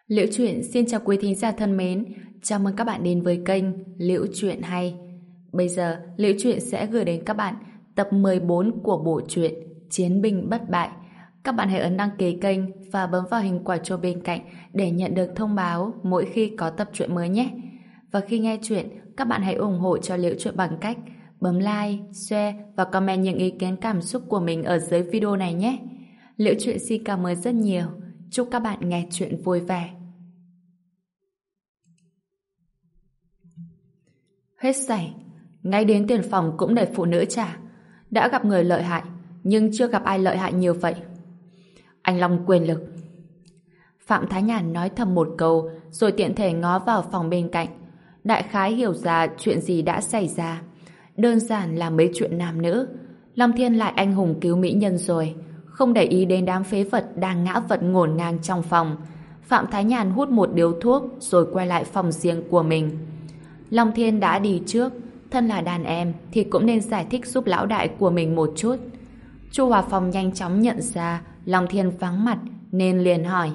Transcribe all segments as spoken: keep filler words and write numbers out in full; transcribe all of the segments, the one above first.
Liễu Chuyện xin chào quý thính giả thân mến, chào mừng các bạn đến với kênh Liễu Chuyện Hay. Bây giờ, Liễu Chuyện sẽ gửi đến các bạn tập mười bốn của bộ truyện Chiến binh bất bại. Các bạn hãy ấn đăng ký kênh và bấm vào hình quả chuông bên cạnh để nhận được thông báo mỗi khi có tập truyện mới nhé. Và khi nghe chuyện, các bạn hãy ủng hộ cho Liễu Chuyện bằng cách bấm like, share và comment những ý kiến cảm xúc của mình ở dưới video này nhé. Liễu Chuyện xin cảm ơn rất nhiều. Chúc các bạn nghe chuyện vui vẻ. Hết sảy, ngay đến tiền phòng cũng để phụ nữ trả. Đã gặp người lợi hại, nhưng chưa gặp ai lợi hại như vậy. Anh Long quyền lực. Phạm Thái Nhàn nói thầm một câu, rồi tiện thể ngó vào phòng bên cạnh. Đại khái hiểu ra chuyện gì đã xảy ra. Đơn giản là mấy chuyện nam nữ. Long Thiên lại anh hùng cứu mỹ nhân rồi, không để ý đến đám phế vật đang ngã vật ngổn ngang trong phòng. Phạm Thái Nhàn hút một điếu thuốc rồi quay lại phòng riêng của mình. Long Thiên đã đi trước, thân là đàn em thì cũng nên giải thích giúp lão đại của mình một chút. Chu Hòa Phong nhanh chóng nhận ra Long Thiên vắng mặt nên liền hỏi: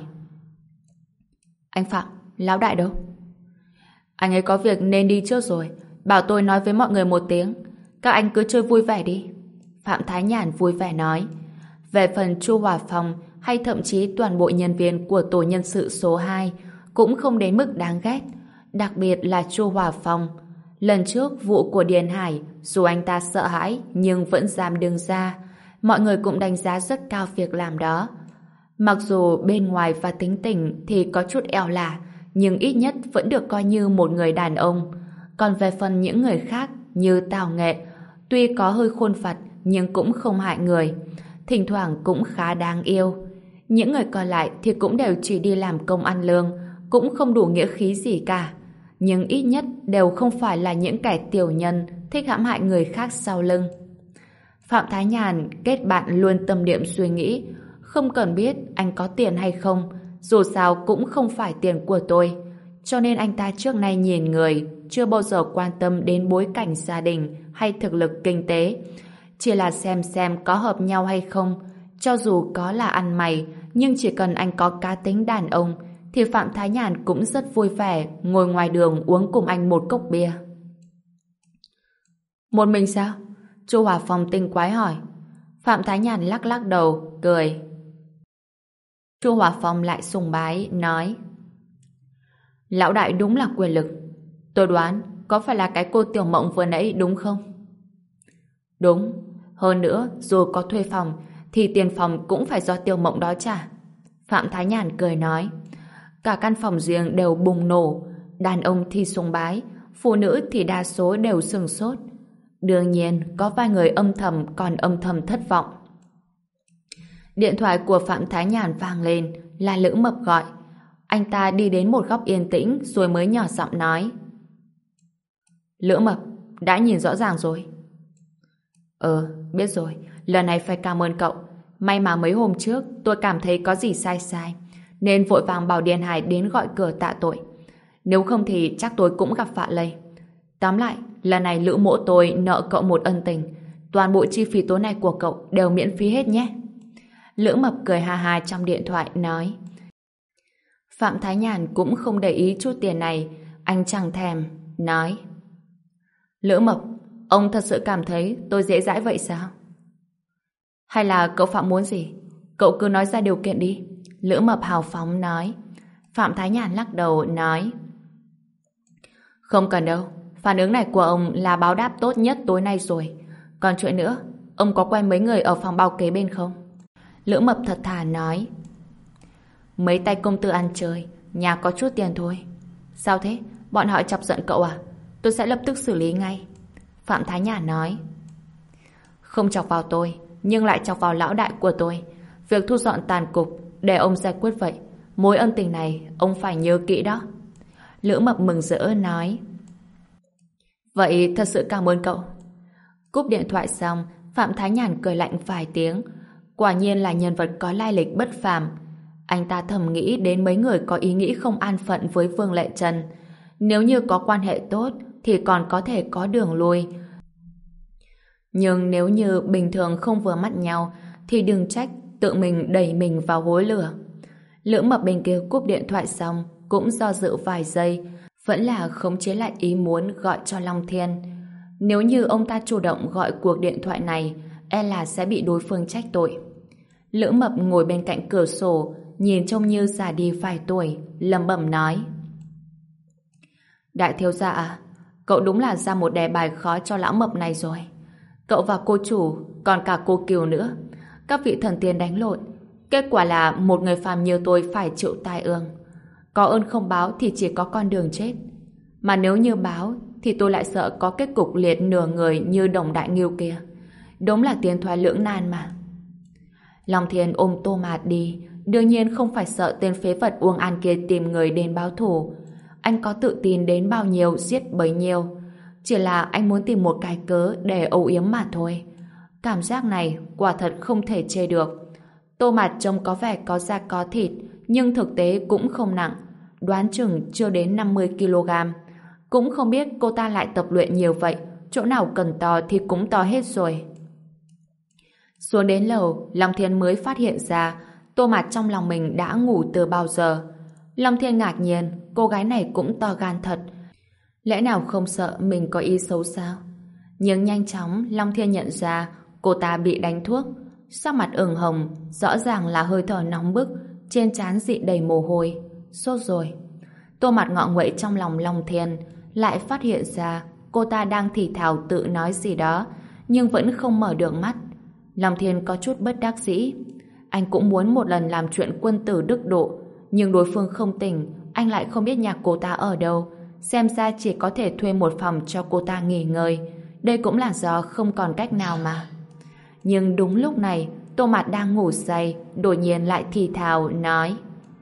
Anh Phạm, lão đại đâu? Anh ấy có việc nên đi trước rồi, bảo tôi nói với mọi người một tiếng. Các anh cứ chơi vui vẻ đi. Phạm Thái Nhàn vui vẻ nói. Về phần Chu Hòa Phong hay thậm chí toàn bộ nhân viên của tổ nhân sự số hai cũng không đến mức đáng ghét. Đặc biệt là Chu Hòa Phong. Lần trước vụ của Điền Hải, dù anh ta sợ hãi nhưng vẫn dám đứng ra. Mọi người cũng đánh giá rất cao việc làm đó. Mặc dù bên ngoài và tính tình thì có chút eo lả, nhưng ít nhất vẫn được coi như một người đàn ông. Còn về phần những người khác như Tào Nghệ, tuy có hơi khôn vặt nhưng cũng không hại người, thỉnh thoảng cũng khá đáng yêu. Những người còn lại thì cũng đều chỉ đi làm công ăn lương, cũng không đủ nghĩa khí gì cả. Nhưng ít nhất đều không phải là những kẻ tiểu nhân thích hãm hại người khác sau lưng. Phạm Thái Nhàn kết bạn luôn tâm niệm suy nghĩ, không cần biết anh có tiền hay không, dù sao cũng không phải tiền của tôi. Cho nên anh ta trước nay nhìn người, chưa bao giờ quan tâm đến bối cảnh gia đình hay thực lực kinh tế. Chỉ là xem xem có hợp nhau hay không. Cho dù có là ăn mày, nhưng chỉ cần anh có cá tính đàn ông, thì Phạm Thái Nhàn cũng rất vui vẻ ngồi ngoài đường uống cùng anh một cốc bia. Một mình sao? Chu Hòa Phong tinh quái hỏi. Phạm Thái Nhàn lắc lắc đầu, cười. Chu Hòa Phong lại sùng bái, nói: Lão đại đúng là quyền lực. Tôi đoán có phải là cái cô Tiểu Mộng vừa nãy đúng không? Đúng. Hơn nữa, dù có thuê phòng thì tiền phòng cũng phải do Tiểu Mộng đó trả. Phạm Thái Nhàn cười nói. Cả căn phòng riêng đều bùng nổ. Đàn ông thì sùng bái, phụ nữ thì đa số đều sừng sốt. Đương nhiên, có vài người âm thầm còn âm thầm thất vọng. Điện thoại của Phạm Thái Nhàn vang lên, là Lữ Mập gọi. Anh ta đi đến một góc yên tĩnh rồi mới nhỏ giọng nói: Lữ Mập, đã nhìn rõ ràng rồi. Ờ, biết rồi, lần này phải cảm ơn cậu. May mà mấy hôm trước tôi cảm thấy có gì sai sai, nên vội vàng bảo Điền Hải đến gọi cửa tạ tội. Nếu không thì chắc tôi cũng gặp vạ lây. Tóm lại, lần này Lữ mộ tôi nợ cậu một ân tình. Toàn bộ chi phí tối nay của cậu đều miễn phí hết nhé. Lữ Mập cười ha ha trong điện thoại nói. Phạm Thái Nhàn cũng không để ý chút tiền này. Anh chẳng thèm, nói: Lữ Mập, ông thật sự cảm thấy tôi dễ dãi vậy sao? Hay là cậu Phạm muốn gì? Cậu cứ nói ra điều kiện đi. Lữ Mập hào phóng nói. Phạm Thái Nhàn lắc đầu nói: Không cần đâu. Phản ứng này của ông là báo đáp tốt nhất tối nay rồi. Còn chuyện nữa, ông có quen mấy người ở phòng bao kế bên không? Lữ Mập thật thà nói. Mấy tay công tử ăn chơi, nhà có chút tiền thôi. Sao thế? Bọn họ chọc giận cậu à? Tôi sẽ lập tức xử lý ngay. Phạm Thái Nhàn nói. Không chọc vào tôi, nhưng lại chọc vào lão đại của tôi. Việc thu dọn tàn cục để ông giải quyết vậy. Mối ân tình này ông phải nhớ kỹ đó. Lữ Mập mừng rỡ nói. Vậy thật sự cảm ơn cậu. Cúp điện thoại xong, Phạm Thái Nhàn cười lạnh vài tiếng. Quả nhiên là nhân vật có lai lịch bất phàm. Anh ta thầm nghĩ đến mấy người có ý nghĩ không an phận với Vương Lệ Trần. Nếu như có quan hệ tốt thì còn có thể có đường lui. Nhưng nếu như bình thường không vừa mắt nhau thì đừng trách tự mình đẩy mình vào hố lửa. Lữ Mập bên kia cúp điện thoại xong cũng do dự vài giây, vẫn là khống chế lại ý muốn gọi cho Long Thiên. Nếu như ông ta chủ động gọi cuộc điện thoại này, e là sẽ bị đối phương trách tội. Lữ Mập ngồi bên cạnh cửa sổ, nhìn trông như già đi vài tuổi, lẩm bẩm nói: Đại thiếu gia à, cậu đúng là ra một đề bài khó cho lão Mập này rồi. Cậu và cô chủ, còn cả cô Kiều nữa, các vị thần tiên đánh lộn, kết quả là một người phàm như tôi phải chịu tai ương. Có ơn không báo thì chỉ có con đường chết, mà nếu như báo thì tôi lại sợ có kết cục liệt nửa người như Đồng Đại Ngưu kia. Đúng là tiến thoái lưỡng nan mà. Long Thiên ôm Tô Mạt đi, đương nhiên không phải sợ tên phế vật Uông An kia tìm người đến báo thù. Anh có tự tin đến bao nhiêu giết bấy nhiêu, chỉ là anh muốn tìm một cái cớ để âu yếm mà thôi. Cảm giác này quả thật không thể chê được. Tô Mạt trông có vẻ có da có thịt, nhưng thực tế cũng không nặng, đoán chừng chưa đến năm mươi ki lô gam. Cũng không biết cô ta lại tập luyện nhiều vậy, chỗ nào cần to thì cũng to hết rồi. Xuống đến lầu, Long Thiên mới phát hiện ra Tô Mạt trong lòng mình đã ngủ từ bao giờ. Long Thiên ngạc nhiên, cô gái này cũng to gan thật. Lẽ nào không sợ mình có ý xấu sao? Nhưng nhanh chóng Long Thiên nhận ra cô ta bị đánh thuốc, sắc mặt ửng hồng, rõ ràng là hơi thở nóng bức, trên trán dị đầy mồ hôi. Sốt rồi. Tô Mạt ngọ nguậy trong lòng Long Thiên, lại phát hiện ra cô ta đang thì thào tự nói gì đó, nhưng vẫn không mở được mắt. Long Thiên có chút bất đắc dĩ. Anh cũng muốn một lần làm chuyện quân tử đức độ, nhưng đối phương không tỉnh, anh lại không biết nhà cô ta ở đâu. Xem ra chỉ có thể thuê một phòng cho cô ta nghỉ ngơi. Đây cũng là do không còn cách nào mà. Nhưng đúng lúc này, Tô Mạt đang ngủ say, đột nhiên lại thì thào nói: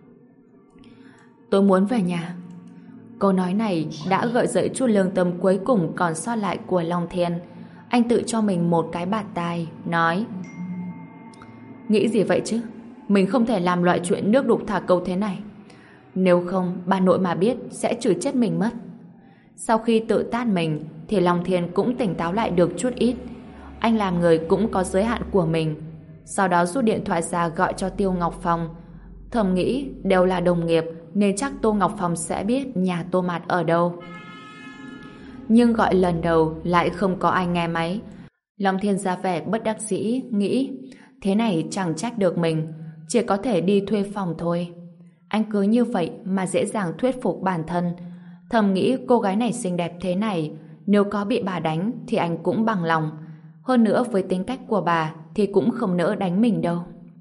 Tôi muốn về nhà. Câu nói này đã gợi dậy chút lương tâm cuối cùng còn sót lại của Long Thiên. Anh tự cho mình một cái bạt tai, nói: Nghĩ gì vậy chứ? Mình không thể làm loại chuyện nước đục thả câu thế này. Nếu không, bà nội mà biết sẽ chửi chết mình mất. Sau khi tự tát mình, thì Long Thiên cũng tỉnh táo lại được chút ít. Anh làm người cũng có giới hạn của mình. Sau đó rút điện thoại ra gọi cho Tiêu Ngọc Phong. Thầm nghĩ đều là đồng nghiệp, nên chắc Tô Ngọc Phong sẽ biết nhà Tô Mạt ở đâu. Nhưng gọi lần đầu lại không có ai nghe máy. Long Thiên ra vẻ bất đắc dĩ, nghĩ thế này chẳng trách được mình, chỉ có thể đi thuê phòng thôi. Anh cứ như vậy mà dễ dàng thuyết phục bản thân. Thầm nghĩ cô gái này xinh đẹp thế này, nếu có bị bà đánh thì anh cũng bằng lòng. Hơn nữa với tính cách của bà thì cũng không nỡ đánh mình đâu.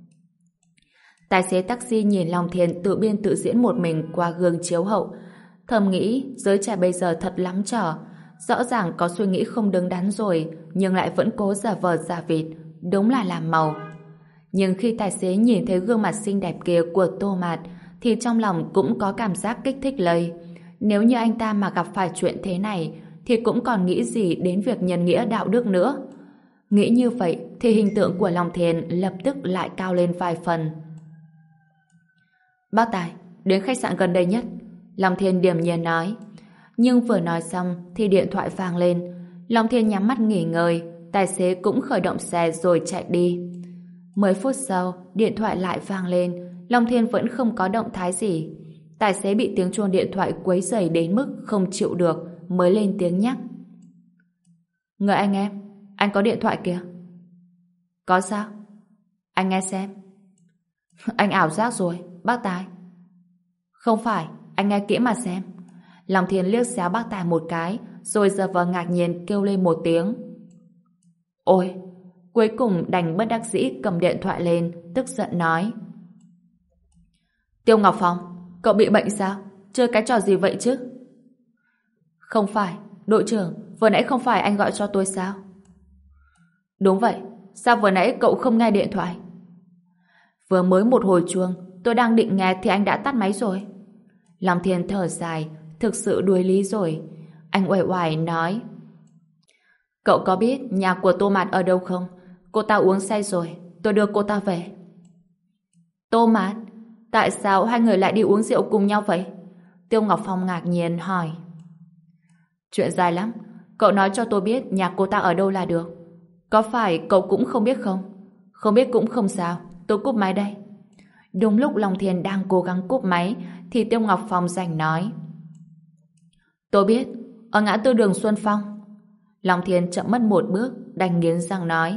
Tài xế taxi nhìn Long Thiên tự biên tự diễn một mình qua gương chiếu hậu. Thầm nghĩ giới trẻ bây giờ thật lắm trò. Rõ ràng có suy nghĩ không đứng đắn rồi, nhưng lại vẫn cố giả vờ giả vịt. Đúng là làm màu. Nhưng khi tài xế nhìn thấy gương mặt xinh đẹp kia của Tô Mạt, thì trong lòng cũng có cảm giác kích thích lây. Nếu như anh ta mà gặp phải chuyện thế này, thì cũng còn nghĩ gì đến việc nhân nghĩa đạo đức nữa. Nghĩ như vậy thì hình tượng của Long Thiên lập tức lại cao lên vài phần. Bác Tài, đến khách sạn gần đây nhất. Long Thiên điềm nhiên nói. Nhưng vừa nói xong thì điện thoại vang lên. Long Thiên nhắm mắt nghỉ ngơi, tài xế cũng khởi động xe rồi chạy đi. Mười phút sau, điện thoại lại vang lên. Long Thiên vẫn không có động thái gì. Tài xế bị tiếng chuông điện thoại quấy rầy đến mức không chịu được, mới lên tiếng nhắc. Người anh em, anh có điện thoại kìa. Có sao? Anh nghe xem. Anh ảo giác rồi, bác Tài. Không phải, anh nghe kỹ mà xem. Long Thiên liếc xéo bác Tài một cái, rồi giờ vờ ngạc nhiên kêu lên một tiếng. Ôi! Cuối cùng đành bất đắc dĩ cầm điện thoại lên, tức giận nói. Tiêu Ngọc Phong, cậu bị bệnh sao? Chơi cái trò gì vậy chứ? Không phải, đội trưởng, vừa nãy không phải anh gọi cho tôi sao? Đúng vậy, sao vừa nãy cậu không nghe điện thoại? Vừa mới một hồi chuông, tôi đang định nghe thì anh đã tắt máy rồi. Long Thiên thở dài, thực sự đuối lý rồi. Anh uể oải nói. Cậu có biết nhà của Tô Mạt ở đâu không? Cô ta uống say rồi, tôi đưa cô ta về. Tô Mạt? Tại sao hai người lại đi uống rượu cùng nhau vậy? Tiêu Ngọc Phong ngạc nhiên hỏi. Chuyện dài lắm, cậu nói cho tôi biết nhà cô ta ở đâu là được. Có phải cậu cũng không biết không? Không biết cũng không sao, tôi cúp máy đây. Đúng lúc Long Thiên đang cố gắng cúp máy thì Tiêu Ngọc Phong giành nói: Tôi biết, ở ngã tư đường Xuân Phong. Long Thiên chậm mất một bước, đành nghiến răng nói: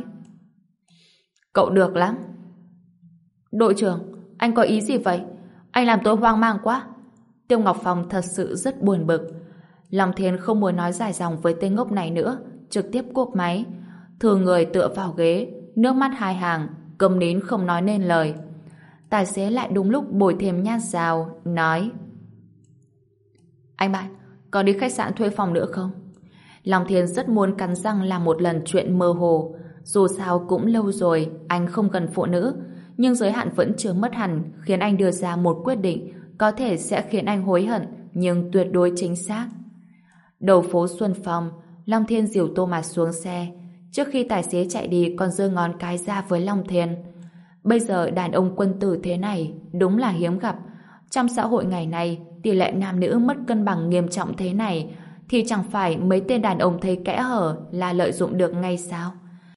Cậu được lắm. Đội trưởng, anh có ý gì vậy? Anh làm tôi hoang mang quá. Tiêu Ngọc Phong thật sự rất buồn bực. Long Thiên không muốn nói dài dòng với tên ngốc này nữa, trực tiếp cúp máy, thừa người tựa vào ghế, nước mắt hai hàng, câm nín không nói nên lời. Tài xế lại đúng lúc bồi thêm nhát dao, nói: Anh bạn, có đi khách sạn thuê phòng nữa không? Long Thiên rất muốn cắn răng làm một lần chuyện mơ hồ. Dù sao cũng lâu rồi anh không gần phụ nữ, nhưng giới hạn vẫn chưa mất hẳn, khiến anh đưa ra một quyết định có thể sẽ khiến anh hối hận, nhưng tuyệt đối chính xác. Đầu phố Xuân Phong, Long Thiên dìu Thomas xuống xe. Trước khi tài xế chạy đi còn giơ ngón cái ra với Long Thiên. Bây giờ đàn ông quân tử thế này đúng là hiếm gặp. Trong xã hội ngày nay, tỷ lệ nam nữ mất cân bằng nghiêm trọng thế này thì chẳng phải mấy tên đàn ông thấy kẽ hở là lợi dụng được ngay sao?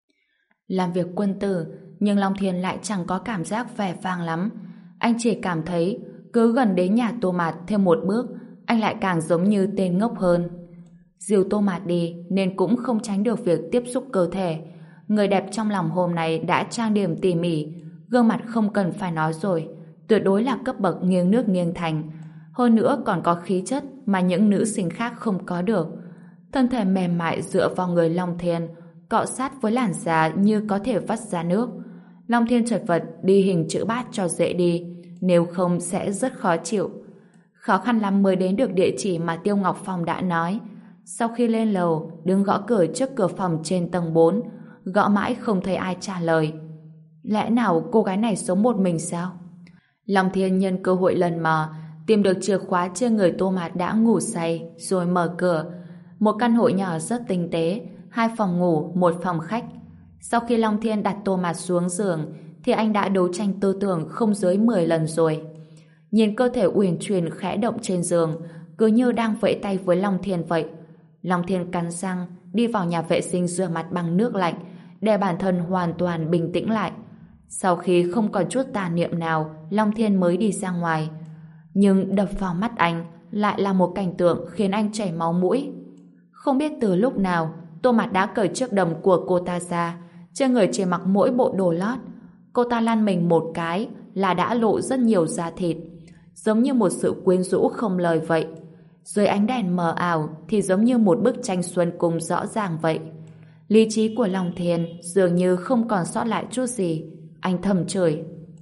Làm việc quân tử, nhưng Long Thiên lại chẳng có cảm giác vẻ vang lắm. Anh chỉ cảm thấy cứ gần đến nhà Tô Mạt thêm một bước, anh lại càng giống như tên ngốc hơn. Dìu Tô Mạt đi nên cũng không tránh được việc tiếp xúc cơ thể. Người đẹp trong lòng hôm nay đã trang điểm tỉ mỉ, gương mặt không cần phải nói rồi, tuyệt đối là cấp bậc nghiêng nước nghiêng thành. Hơn nữa còn có khí chất mà những nữ sinh khác không có được. Thân thể mềm mại dựa vào người Long Thiên, cọ sát với làn da như có thể vắt ra nước. Long Thiên chật vật đi hình chữ bát cho dễ đi, nếu không sẽ rất khó chịu. Khó khăn lắm mới đến được địa chỉ mà Tiêu Ngọc Phong đã nói. Sau khi lên lầu, đứng gõ cửa trước cửa phòng trên tầng bốn, gõ mãi không thấy ai trả lời. Lẽ nào cô gái này sống một mình sao? Long Thiên nhân cơ hội lần mò tìm được chìa khóa trên người Tô Mạt đã ngủ say, rồi mở cửa. Một căn hộ nhỏ rất tinh tế, hai phòng ngủ, một phòng khách. Sau khi Long Thiên đặt Tô Mạt xuống giường, thì anh đã đấu tranh tư tưởng không dưới mười lần rồi. Nhìn cơ thể uyển chuyển khẽ động trên giường, cứ như đang vẫy tay với Long Thiên vậy. Long Thiên cắn răng, đi vào nhà vệ sinh rửa mặt bằng nước lạnh, để bản thân hoàn toàn bình tĩnh lại. Sau khi không còn chút tà niệm nào, Long Thiên mới đi ra ngoài. Nhưng đập vào mắt anh lại là một cảnh tượng khiến anh chảy máu mũi. Không biết từ lúc nào, Tô Mạt đã cởi chiếc đầm của cô ta ra, trên người chỉ mặc mỗi bộ đồ lót. Cô ta lăn mình một cái là đã lộ rất nhiều da thịt, giống như một sự quyến rũ không lời vậy. Dưới ánh đèn mờ ảo thì giống như một bức tranh xuân cung rõ ràng vậy. Lý trí của Long Thiên dường như không còn sót lại chút gì. Anh thầm chửi: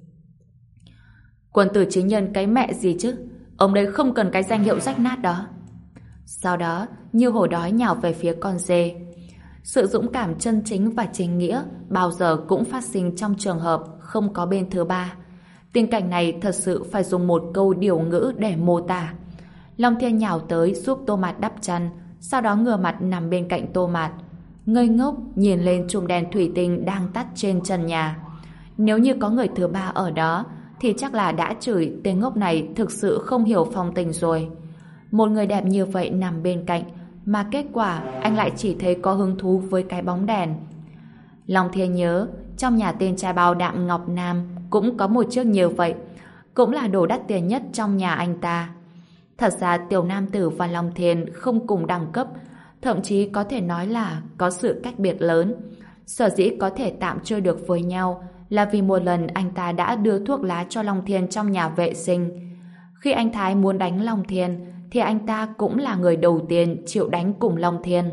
Quân tử chính nhân cái mẹ gì chứ, ông đây không cần cái danh hiệu rách nát đó. Sau đó như hổ đói nhào về phía con dê. Sự dũng cảm chân chính và chính nghĩa bao giờ cũng phát sinh trong trường hợp không có bên thứ ba. Tình cảnh này thật sự phải dùng một câu điều ngữ để mô tả. Long Thiên nhào tới giúp Tô Mạt đắp chăn, sau đó ngửa mặt nằm bên cạnh Tô Mạt, ngây ngốc nhìn lên chùm đèn thủy tinh đang tắt trên trần nhà. Nếu như có người thứ ba ở đó thì chắc là đã chửi tên ngốc này thực sự không hiểu phong tình rồi. Một người đẹp như vậy nằm bên cạnh, mà kết quả anh lại chỉ thấy có hứng thú với cái bóng đèn. Long Thiên nhớ trong nhà tên trai bao Đạm Ngọc Nam cũng có một chiếc như vậy, cũng là đồ đắt tiền nhất trong nhà anh ta. Thật ra Tiểu Nam Tử và Long Thiên không cùng đẳng cấp, thậm chí có thể nói là có sự cách biệt lớn. Sở dĩ có thể tạm chơi được với nhau là vì một lần anh ta đã đưa thuốc lá cho Long Thiên trong nhà vệ sinh. Khi anh Thái muốn đánh Long Thiên thì anh ta cũng là người đầu tiên chịu đánh cùng Long Thiên.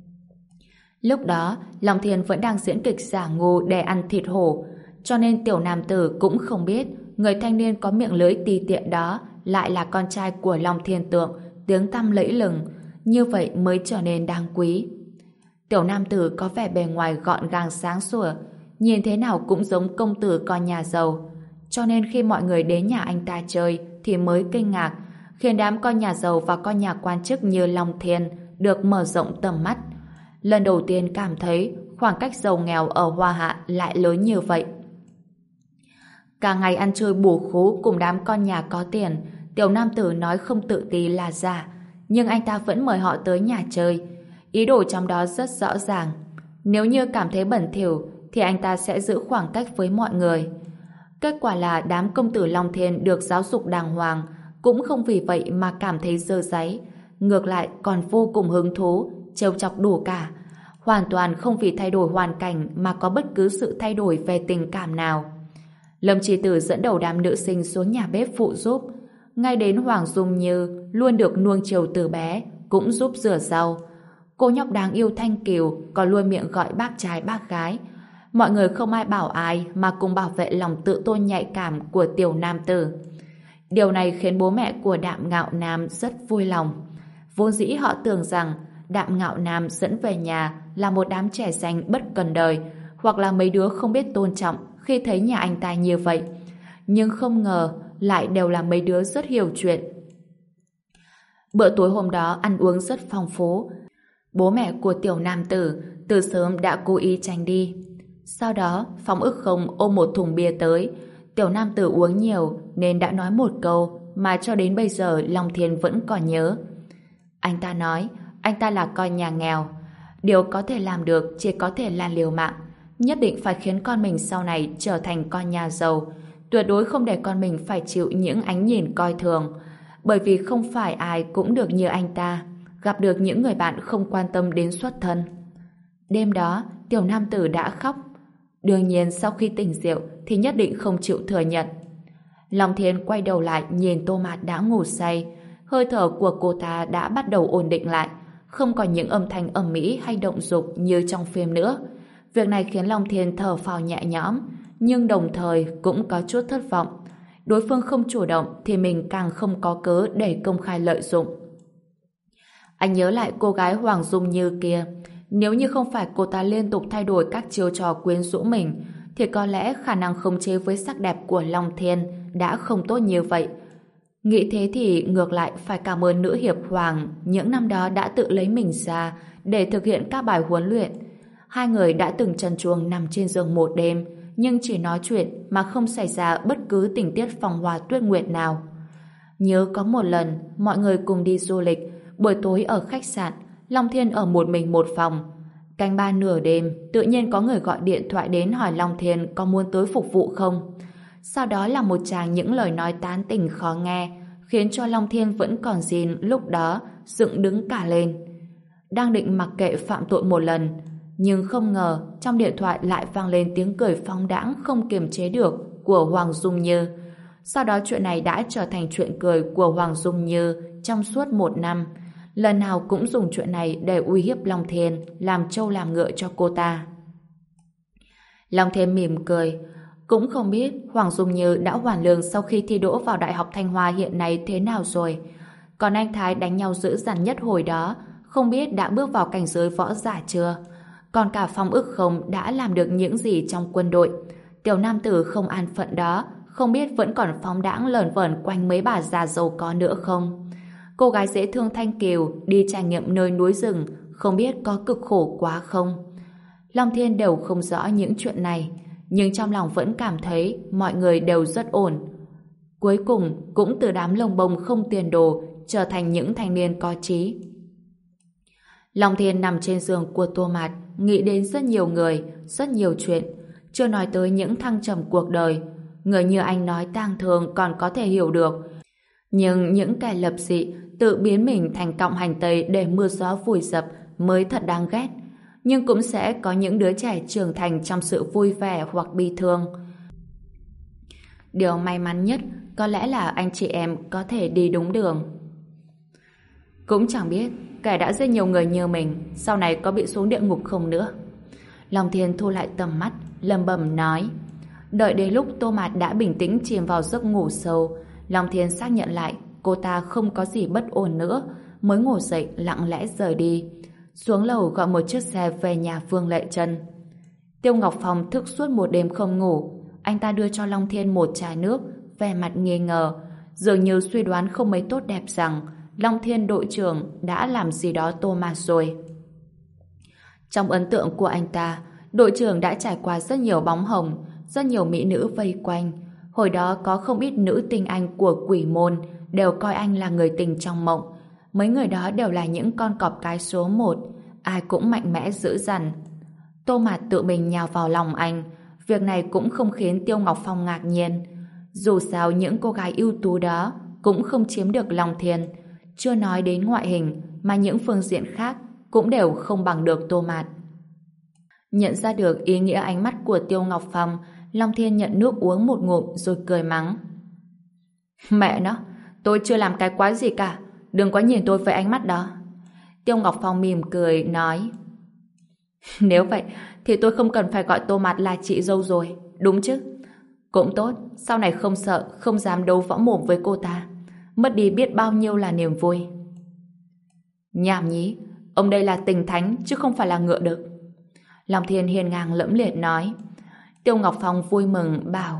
Lúc đó Long Thiên vẫn đang diễn kịch giả ngu để ăn thịt hổ, cho nên Tiểu Nam Tử cũng không biết người thanh niên có miệng lưỡi ti tiện đó lại là con trai của Long Thiên Tượng, tiếng tăm lẫy lừng, như vậy mới trở nên đáng quý. Tiểu Nam Tử có vẻ bề ngoài gọn gàng sáng sủa, nhìn thế nào cũng giống công tử con nhà giàu, cho nên khi mọi người đến nhà anh ta chơi thì mới kinh ngạc, khiến đám con nhà giàu và con nhà quan chức như Long Thiên được mở rộng tầm mắt. Lần đầu tiên cảm thấy khoảng cách giàu nghèo ở Hoa Hạ lại lớn như vậy. Cả ngày ăn chơi bù khú cùng đám con nhà có tiền, Tiểu Nam Tử nói không tự ti là giả, nhưng anh ta vẫn mời họ tới nhà chơi. Ý đồ trong đó rất rõ ràng. Nếu như cảm thấy bẩn thỉu thì anh ta sẽ giữ khoảng cách với mọi người. Kết quả là đám công tử Long Thiên được giáo dục đàng hoàng, cũng không vì vậy mà cảm thấy dơ dáy, ngược lại còn vô cùng hứng thú, trêu chọc đủ cả. Hoàn toàn không vì thay đổi hoàn cảnh mà có bất cứ sự thay đổi về tình cảm nào. Lâm Chi Tử dẫn đầu đám nữ sinh xuống nhà bếp phụ giúp. Ngay đến Hoàng Dung Như luôn được nuông chiều từ bé cũng giúp rửa rau. Cô nhóc đáng yêu Thanh Kiều còn luôn miệng gọi bác trai bác gái. Mọi người không ai bảo ai mà cùng bảo vệ lòng tự tôn nhạy cảm của tiểu nam tử. Điều này khiến bố mẹ của Đạm Ngạo Nam rất vui lòng. Vốn dĩ họ tưởng rằng Đạm Ngạo Nam dẫn về nhà là một đám trẻ xanh bất cần đời, hoặc là mấy đứa không biết tôn trọng khi thấy nhà anh ta như vậy. Nhưng không ngờ lại đều là mấy đứa rất hiểu chuyện. Bữa tối hôm đó ăn uống rất phong phú. Bố mẹ của tiểu nam tử từ sớm đã cố ý tránh đi. Sau đó Phong Ức Không ôm một thùng bia tới. Tiểu nam tử uống nhiều nên đã nói một câu mà cho đến bây giờ Long Thiên vẫn còn nhớ. Anh ta nói anh ta là con nhà nghèo. Điều có thể làm được chỉ có thể là liều mạng. Nhất định phải khiến con mình sau này trở thành con nhà giàu. Tuyệt đối không để con mình phải chịu những ánh nhìn coi thường. Bởi vì không phải ai cũng được như anh ta, gặp được những người bạn không quan tâm đến xuất thân. Đêm đó, tiểu nam tử đã khóc. Đương nhiên sau khi tỉnh rượu thì nhất định không chịu thừa nhận. Long Thiên quay đầu lại nhìn Tô Mạt đã ngủ say. Hơi thở của cô ta đã bắt đầu ổn định lại, không còn những âm thanh ầm ĩ hay động dục như trong phim nữa. Việc này khiến Long Thiên thở phào nhẹ nhõm, nhưng đồng thời cũng có chút thất vọng. Đối phương không chủ động thì mình càng không có cớ để công khai lợi dụng. Anh nhớ lại cô gái Hoàng Dung Như kia, nếu như không phải cô ta liên tục thay đổi các chiêu trò quyến rũ mình, thì có lẽ khả năng khống chế với sắc đẹp của Long Thiên đã không tốt như vậy. Nghĩ thế thì ngược lại phải cảm ơn nữ hiệp Hoàng những năm đó đã tự lấy mình ra để thực hiện các bài huấn luyện. Hai người đã từng trần truồng nằm trên giường một đêm, nhưng chỉ nói chuyện mà không xảy ra bất cứ tình tiết phong hoa tuyết nguyệt nào. Nhớ có một lần mọi người cùng đi du lịch, buổi tối ở khách sạn, Long Thiên ở một mình một phòng. Canh ba nửa đêm, tự nhiên có người gọi điện thoại đến hỏi Long Thiên có muốn tới phục vụ không. Sau đó là một tràng những lời nói tán tỉnh khó nghe, khiến cho Long Thiên vẫn còn gìn lúc đó dựng đứng cả lên. Đang định mặc kệ phạm tội một lần, nhưng không ngờ trong điện thoại lại vang lên tiếng cười phóng đãng không kiềm chế được của Hoàng Dung Như. Sau đó chuyện này đã trở thành chuyện cười của Hoàng Dung Như trong suốt một năm. Lần nào cũng dùng chuyện này để uy hiếp Long Thiên, làm trâu làm ngựa cho cô ta. Long Thiên mỉm cười. Cũng không biết Hoàng Dung Như đã hoàn lương sau khi thi đỗ vào Đại học Thanh Hoa hiện nay thế nào rồi. Còn anh Thái đánh nhau dữ dằn nhất hồi đó, không biết đã bước vào cảnh giới võ giả chưa. Còn cả Phong Ức Không đã làm được những gì trong quân đội. Tiểu nam tử không an phận đó, không biết vẫn còn phóng đãng lởn vởn quanh mấy bà già giàu có nữa không. Cô gái dễ thương Thanh Kiều đi trải nghiệm nơi núi rừng, không biết có cực khổ quá không. Long Thiên đều không rõ những chuyện này, nhưng trong lòng vẫn cảm thấy mọi người đều rất ổn. Cuối cùng cũng từ đám lông bông không tiền đồ trở thành những thanh niên có trí. Long Thiên nằm trên giường của Tô Mạt, nghĩ đến rất nhiều người, rất nhiều chuyện, chưa nói tới những thăng trầm cuộc đời. Người như anh nói tang thương còn có thể hiểu được, nhưng những kẻ lập dị tự biến mình thành cọng hành tây để mưa gió vùi dập mới thật đáng ghét. Nhưng cũng sẽ có những đứa trẻ trưởng thành trong sự vui vẻ hoặc bi thương. Điều may mắn nhất có lẽ là anh chị em có thể đi đúng đường. Cũng chẳng biết kẻ đã giết nhiều người như mình sau này có bị xuống địa ngục không nữa. Long Thiên thu lại tầm mắt, lẩm bẩm nói. Đợi đến lúc Tô Mạt đã bình tĩnh chìm vào giấc ngủ sâu, Long Thiên xác nhận lại cô ta không có gì bất ổn nữa, mới ngồi dậy lặng lẽ rời đi. Xuống lầu gọi một chiếc xe về nhà Vương Lệ Trân. Tiêu Ngọc Phong thức suốt một đêm không ngủ. Anh ta đưa cho Long Thiên một chai nước, vẻ mặt nghi ngờ, dường như suy đoán không mấy tốt đẹp rằng Long Thiên đội trưởng đã làm gì đó Tô Mạt rồi. Trong ấn tượng của anh ta, đội trưởng đã trải qua rất nhiều bóng hồng, rất nhiều mỹ nữ vây quanh. Hồi đó có không ít nữ tinh anh của quỷ môn đều coi anh là người tình trong mộng. Mấy người đó đều là những con cọp cái số một, ai cũng mạnh mẽ dữ dằn. Tô Mạt tự mình nhào vào lòng anh, Việc này cũng không khiến Tiêu Ngọc Phong ngạc nhiên. Dù sao những cô gái ưu tú đó cũng không chiếm được lòng Thiên. Chưa nói đến ngoại hình, mà những phương diện khác cũng đều không bằng được Tô Mạt. Nhận ra được ý nghĩa ánh mắt của Tiêu Ngọc Phong, Long Thiên nhận nước uống một ngụm rồi cười mắng. Mẹ nó, tôi chưa làm cái quái gì cả, đừng có nhìn tôi với ánh mắt đó. Tiêu Ngọc Phong mỉm cười nói. Nếu vậy thì tôi không cần phải gọi Tô Mạt là chị dâu rồi, đúng chứ? Cũng tốt, sau này không sợ, không dám đấu võ mồm với cô ta. Mất đi biết bao nhiêu là niềm vui. Nhảm nhí, ông đây là tình thánh chứ không phải là ngựa đực. Long Thiên hiền ngang lẫm liệt nói. Tiêu Ngọc Phong vui mừng bảo.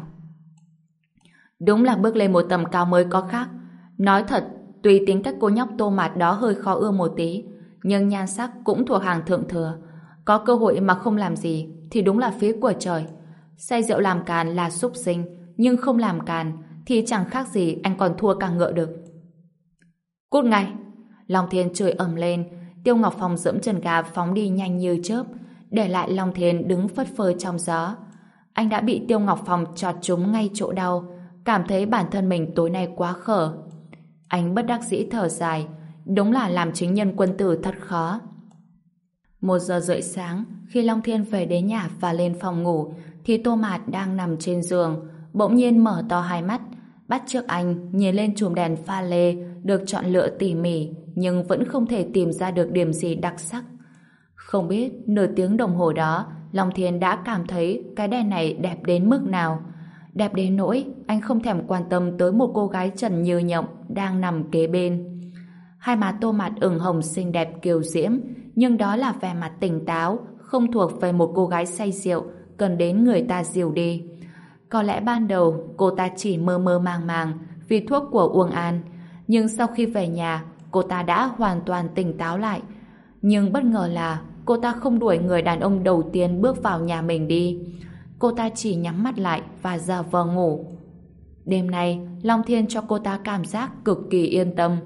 Đúng là bước lên một tầm cao mới có khác. Nói thật, tuy tính cách cô nhóc Tô Mạt đó hơi khó ưa một tí, nhưng nhan sắc cũng thuộc hàng thượng thừa. Có cơ hội mà không làm gì thì đúng là phí của trời. Say rượu làm càn là súc sinh, nhưng không làm càn thì chẳng khác gì anh còn thua cả ngựa đực. Cút ngay! Long Thiên chửi ầm lên. Tiêu Ngọc Phong giẫm chân ga phóng đi nhanh như chớp, để lại Long Thiên đứng phất phơ trong gió. Anh đã bị Tiêu Ngọc Phong chọt trúng ngay chỗ đau, cảm thấy bản thân mình tối nay quá khở. Anh bất đắc dĩ thở dài, đúng là làm chính nhân quân tử thật khó. Một giờ rưỡi sáng, khi Long Thiên về đến nhà và lên phòng ngủ, thì Tô Mạt đang nằm trên giường, bỗng nhiên mở to hai mắt, bắt chước anh nhìn lên chùm đèn pha lê được chọn lựa tỉ mỉ, nhưng vẫn không thể tìm ra được điểm gì đặc sắc. Không biết nửa tiếng đồng hồ đó, Long Thiên đã cảm thấy cái đèn này đẹp đến mức nào. Đẹp đến nỗi anh không thèm quan tâm tới một cô gái trần như nhộng đang nằm kế bên. Hai má Tô Mạt ửng hồng xinh đẹp kiều diễm, nhưng đó là vẻ mặt tỉnh táo, không thuộc về một cô gái say rượu cần đến người ta dìu đi. Có lẽ ban đầu cô ta chỉ mơ mơ màng màng vì thuốc của Uông An, nhưng sau khi về nhà cô ta đã hoàn toàn tỉnh táo lại. Nhưng bất ngờ là cô ta không đuổi người đàn ông đầu tiên bước vào nhà mình đi. Cô ta chỉ nhắm mắt lại và giả vờ ngủ. Đêm nay, Long Thiên cho cô ta cảm giác cực kỳ yên tâm.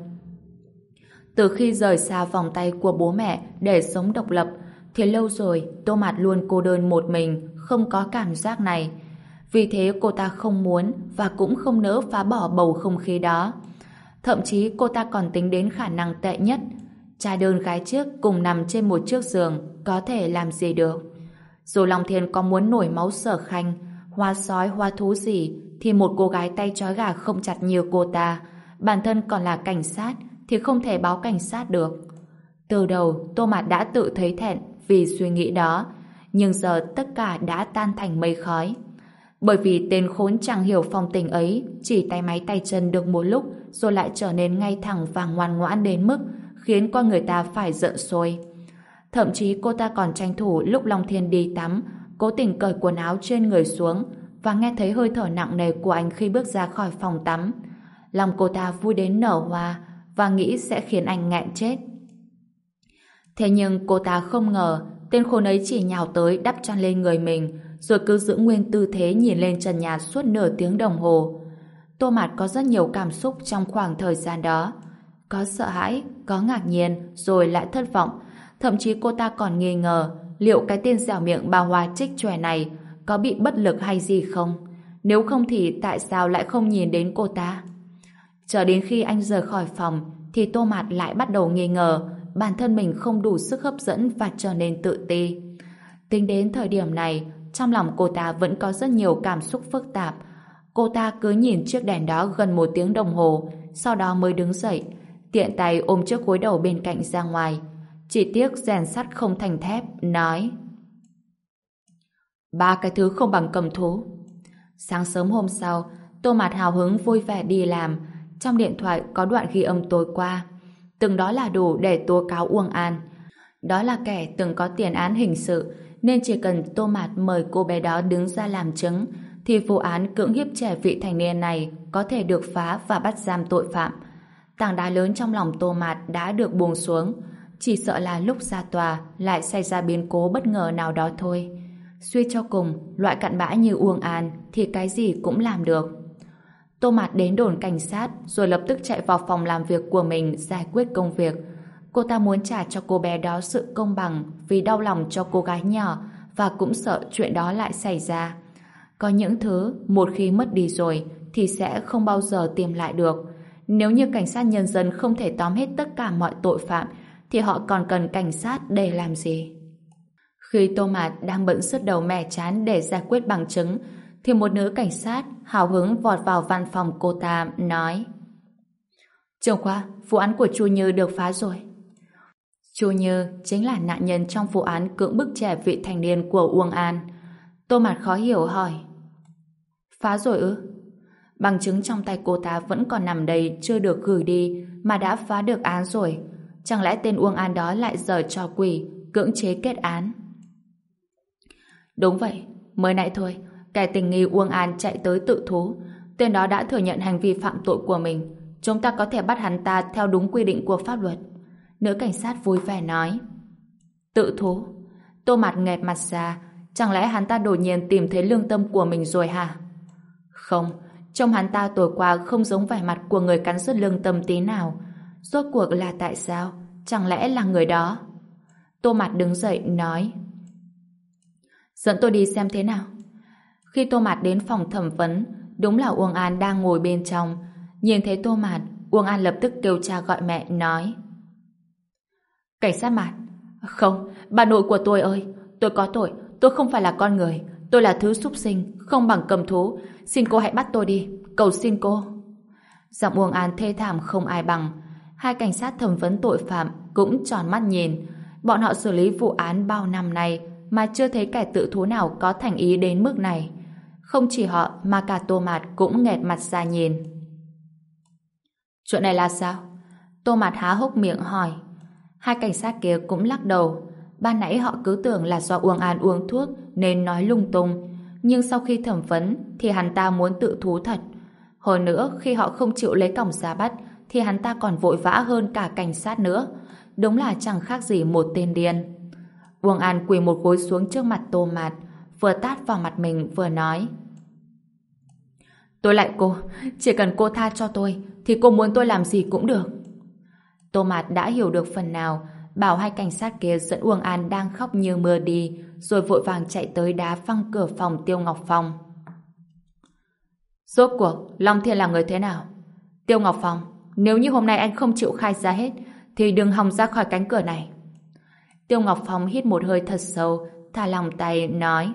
Từ khi rời xa vòng tay của bố mẹ để sống độc lập, thì lâu rồi Tô Mạt luôn cô đơn một mình, không có cảm giác này. Vì thế cô ta không muốn và cũng không nỡ phá bỏ bầu không khí đó. Thậm chí cô ta còn tính đến khả năng tệ nhất. Trai đơn gái chiếc cùng nằm trên một chiếc giường có thể làm gì được. Dù Long Thiên có muốn nổi máu Sở Khanh, hoa sói hoa thú gì, thì một cô gái tay trói gà không chặt như cô ta, bản thân còn là cảnh sát, thì không thể báo cảnh sát được. Từ đầu Tô Mạt đã tự thấy thẹn vì suy nghĩ đó, nhưng giờ tất cả đã tan thành mây khói. Bởi vì tên khốn chẳng hiểu phong tình ấy chỉ tay máy tay chân được một lúc rồi lại trở nên ngay thẳng và ngoan ngoãn đến mức khiến con người ta phải giận sôi. Thậm chí cô ta còn tranh thủ lúc Long Thiên đi tắm, cố tình cởi quần áo trên người xuống và nghe thấy hơi thở nặng nề của anh khi bước ra khỏi phòng tắm. Lòng cô ta vui đến nở hoa và nghĩ sẽ khiến anh nghẹn chết. Thế nhưng cô ta không ngờ tên khốn ấy chỉ nhào tới đắp chăn lên người mình rồi cứ giữ nguyên tư thế nhìn lên trần nhà suốt nửa tiếng đồng hồ. Tô Mạt có rất nhiều cảm xúc trong khoảng thời gian đó. Có sợ hãi, có ngạc nhiên, rồi lại thất vọng. Thậm chí cô ta còn nghi ngờ liệu cái tên dẻo miệng bà Hoa trích chòe này có bị bất lực hay gì không? Nếu không thì tại sao lại không nhìn đến cô ta? Chờ đến khi anh rời khỏi phòng thì Tô Mạt lại bắt đầu nghi ngờ bản thân mình không đủ sức hấp dẫn và trở nên tự ti. Tính đến thời điểm này, trong lòng cô ta vẫn có rất nhiều cảm xúc phức tạp. Cô ta cứ nhìn chiếc đèn đó gần một tiếng đồng hồ, sau đó mới đứng dậy, tiện tay ôm chiếc gối đầu bên cạnh ra ngoài. Chỉ tiếc rèn sắt không thành thép, nói: ba cái thứ không bằng cầm thú. Sáng sớm hôm sau, Tô Mạt hào hứng vui vẻ đi làm. Trong điện thoại có đoạn ghi âm tối qua. Từng đó là đủ để tố cáo Uông An. Đó là kẻ từng có tiền án hình sự, nên chỉ cần Tô Mạt mời cô bé đó đứng ra làm chứng thì vụ án cưỡng hiếp trẻ vị thành niên này có thể được phá và bắt giam tội phạm. Tảng đá lớn trong lòng Tô Mạt đã được buông xuống, chỉ sợ là lúc ra tòa lại xảy ra biến cố bất ngờ nào đó thôi. Suy cho cùng, loại cặn bã như Uông An thì cái gì cũng làm được. Tô Mạt đến đồn cảnh sát rồi lập tức chạy vào phòng làm việc của mình giải quyết công việc. Cô ta muốn trả cho cô bé đó sự công bằng vì đau lòng cho cô gái nhỏ và cũng sợ chuyện đó lại xảy ra. Có những thứ một khi mất đi rồi thì sẽ không bao giờ tìm lại được. Nếu như cảnh sát nhân dân không thể tóm hết tất cả mọi tội phạm thì họ còn cần cảnh sát để làm gì? Khi Tô Mạt đang bận sứt đầu mẻ trán để giải quyết bằng chứng thì một nữ cảnh sát hào hứng vọt vào văn phòng cô ta nói: Trưởng khoa, vụ án của Chu Như được phá rồi. Chu Như chính là nạn nhân trong vụ án cưỡng bức trẻ vị thành niên của Uông An. Tô Mạt khó hiểu hỏi: Phá rồi ư? Bằng chứng trong tay cô ta vẫn còn nằm đây chưa được gửi đi mà đã phá được án rồi. Chẳng lẽ tên Uông An đó lại giở trò quỷ cưỡng chế kết án? Đúng vậy, mới nãy thôi kẻ tình nghi Uông An chạy tới tự thú. Tên đó đã thừa nhận hành vi phạm tội của mình. Chúng ta có thể bắt hắn ta theo đúng quy định của pháp luật. Nữ cảnh sát vui vẻ nói. Tự thú? Tô Mạt nghẹt mặt ra. Chẳng lẽ hắn ta đột nhiên tìm thấy lương tâm của mình rồi hả? Không, trông hắn ta tối qua không giống vẻ mặt của người cắn rứt lương tâm tí nào. Rốt cuộc là tại sao? Chẳng lẽ là người đó? Tô Mạt đứng dậy nói: Dẫn tôi đi xem thế nào. Khi Tô Mạt đến phòng thẩm vấn, đúng là Uông An đang ngồi bên trong. Nhìn thấy Tô Mạt, Uông An lập tức kêu cha gọi mẹ nói: Cảnh sát Mạt. Không, bà nội của tôi ơi, tôi có tội, tôi không phải là con người, tôi là thứ súc sinh, không bằng cầm thú. Xin cô hãy bắt tôi đi, cầu xin cô. Giọng Uông An thê thảm không ai bằng. Hai cảnh sát thẩm vấn tội phạm cũng tròn mắt nhìn. Bọn họ xử lý vụ án bao năm nay mà chưa thấy kẻ tự thú nào có thành ý đến mức này. Không chỉ họ mà cả Tô Mạt cũng nghẹt mặt ra nhìn. Chuyện này là sao? Tô Mạt há hốc miệng hỏi. Hai cảnh sát kia cũng lắc đầu. Ban nãy họ cứ tưởng là do Uông An uống thuốc nên nói lung tung. Nhưng sau khi thẩm vấn thì hắn ta muốn tự thú thật. Hồi nữa khi họ không chịu lấy còng ra bắt thì hắn ta còn vội vã hơn cả cảnh sát nữa. Đúng là chẳng khác gì một tên điên. Uông An quỳ một gối xuống trước mặt Tô Mạt, vừa tát vào mặt mình vừa nói: Tôi lại cô, chỉ cần cô tha cho tôi thì cô muốn tôi làm gì cũng được. Tô Mạt đã hiểu được phần nào, bảo hai cảnh sát kia dẫn Uông An đang khóc như mưa đi, rồi vội vàng chạy tới đá văng cửa phòng Tiêu Ngọc Phong. Rốt cuộc Long Thiên là người thế nào? Tiêu Ngọc Phong, nếu như hôm nay anh không chịu khai ra hết thì đừng hòng ra khỏi cánh cửa này. Tiêu Ngọc Phong hít một hơi thật sâu, thả lòng tay nói: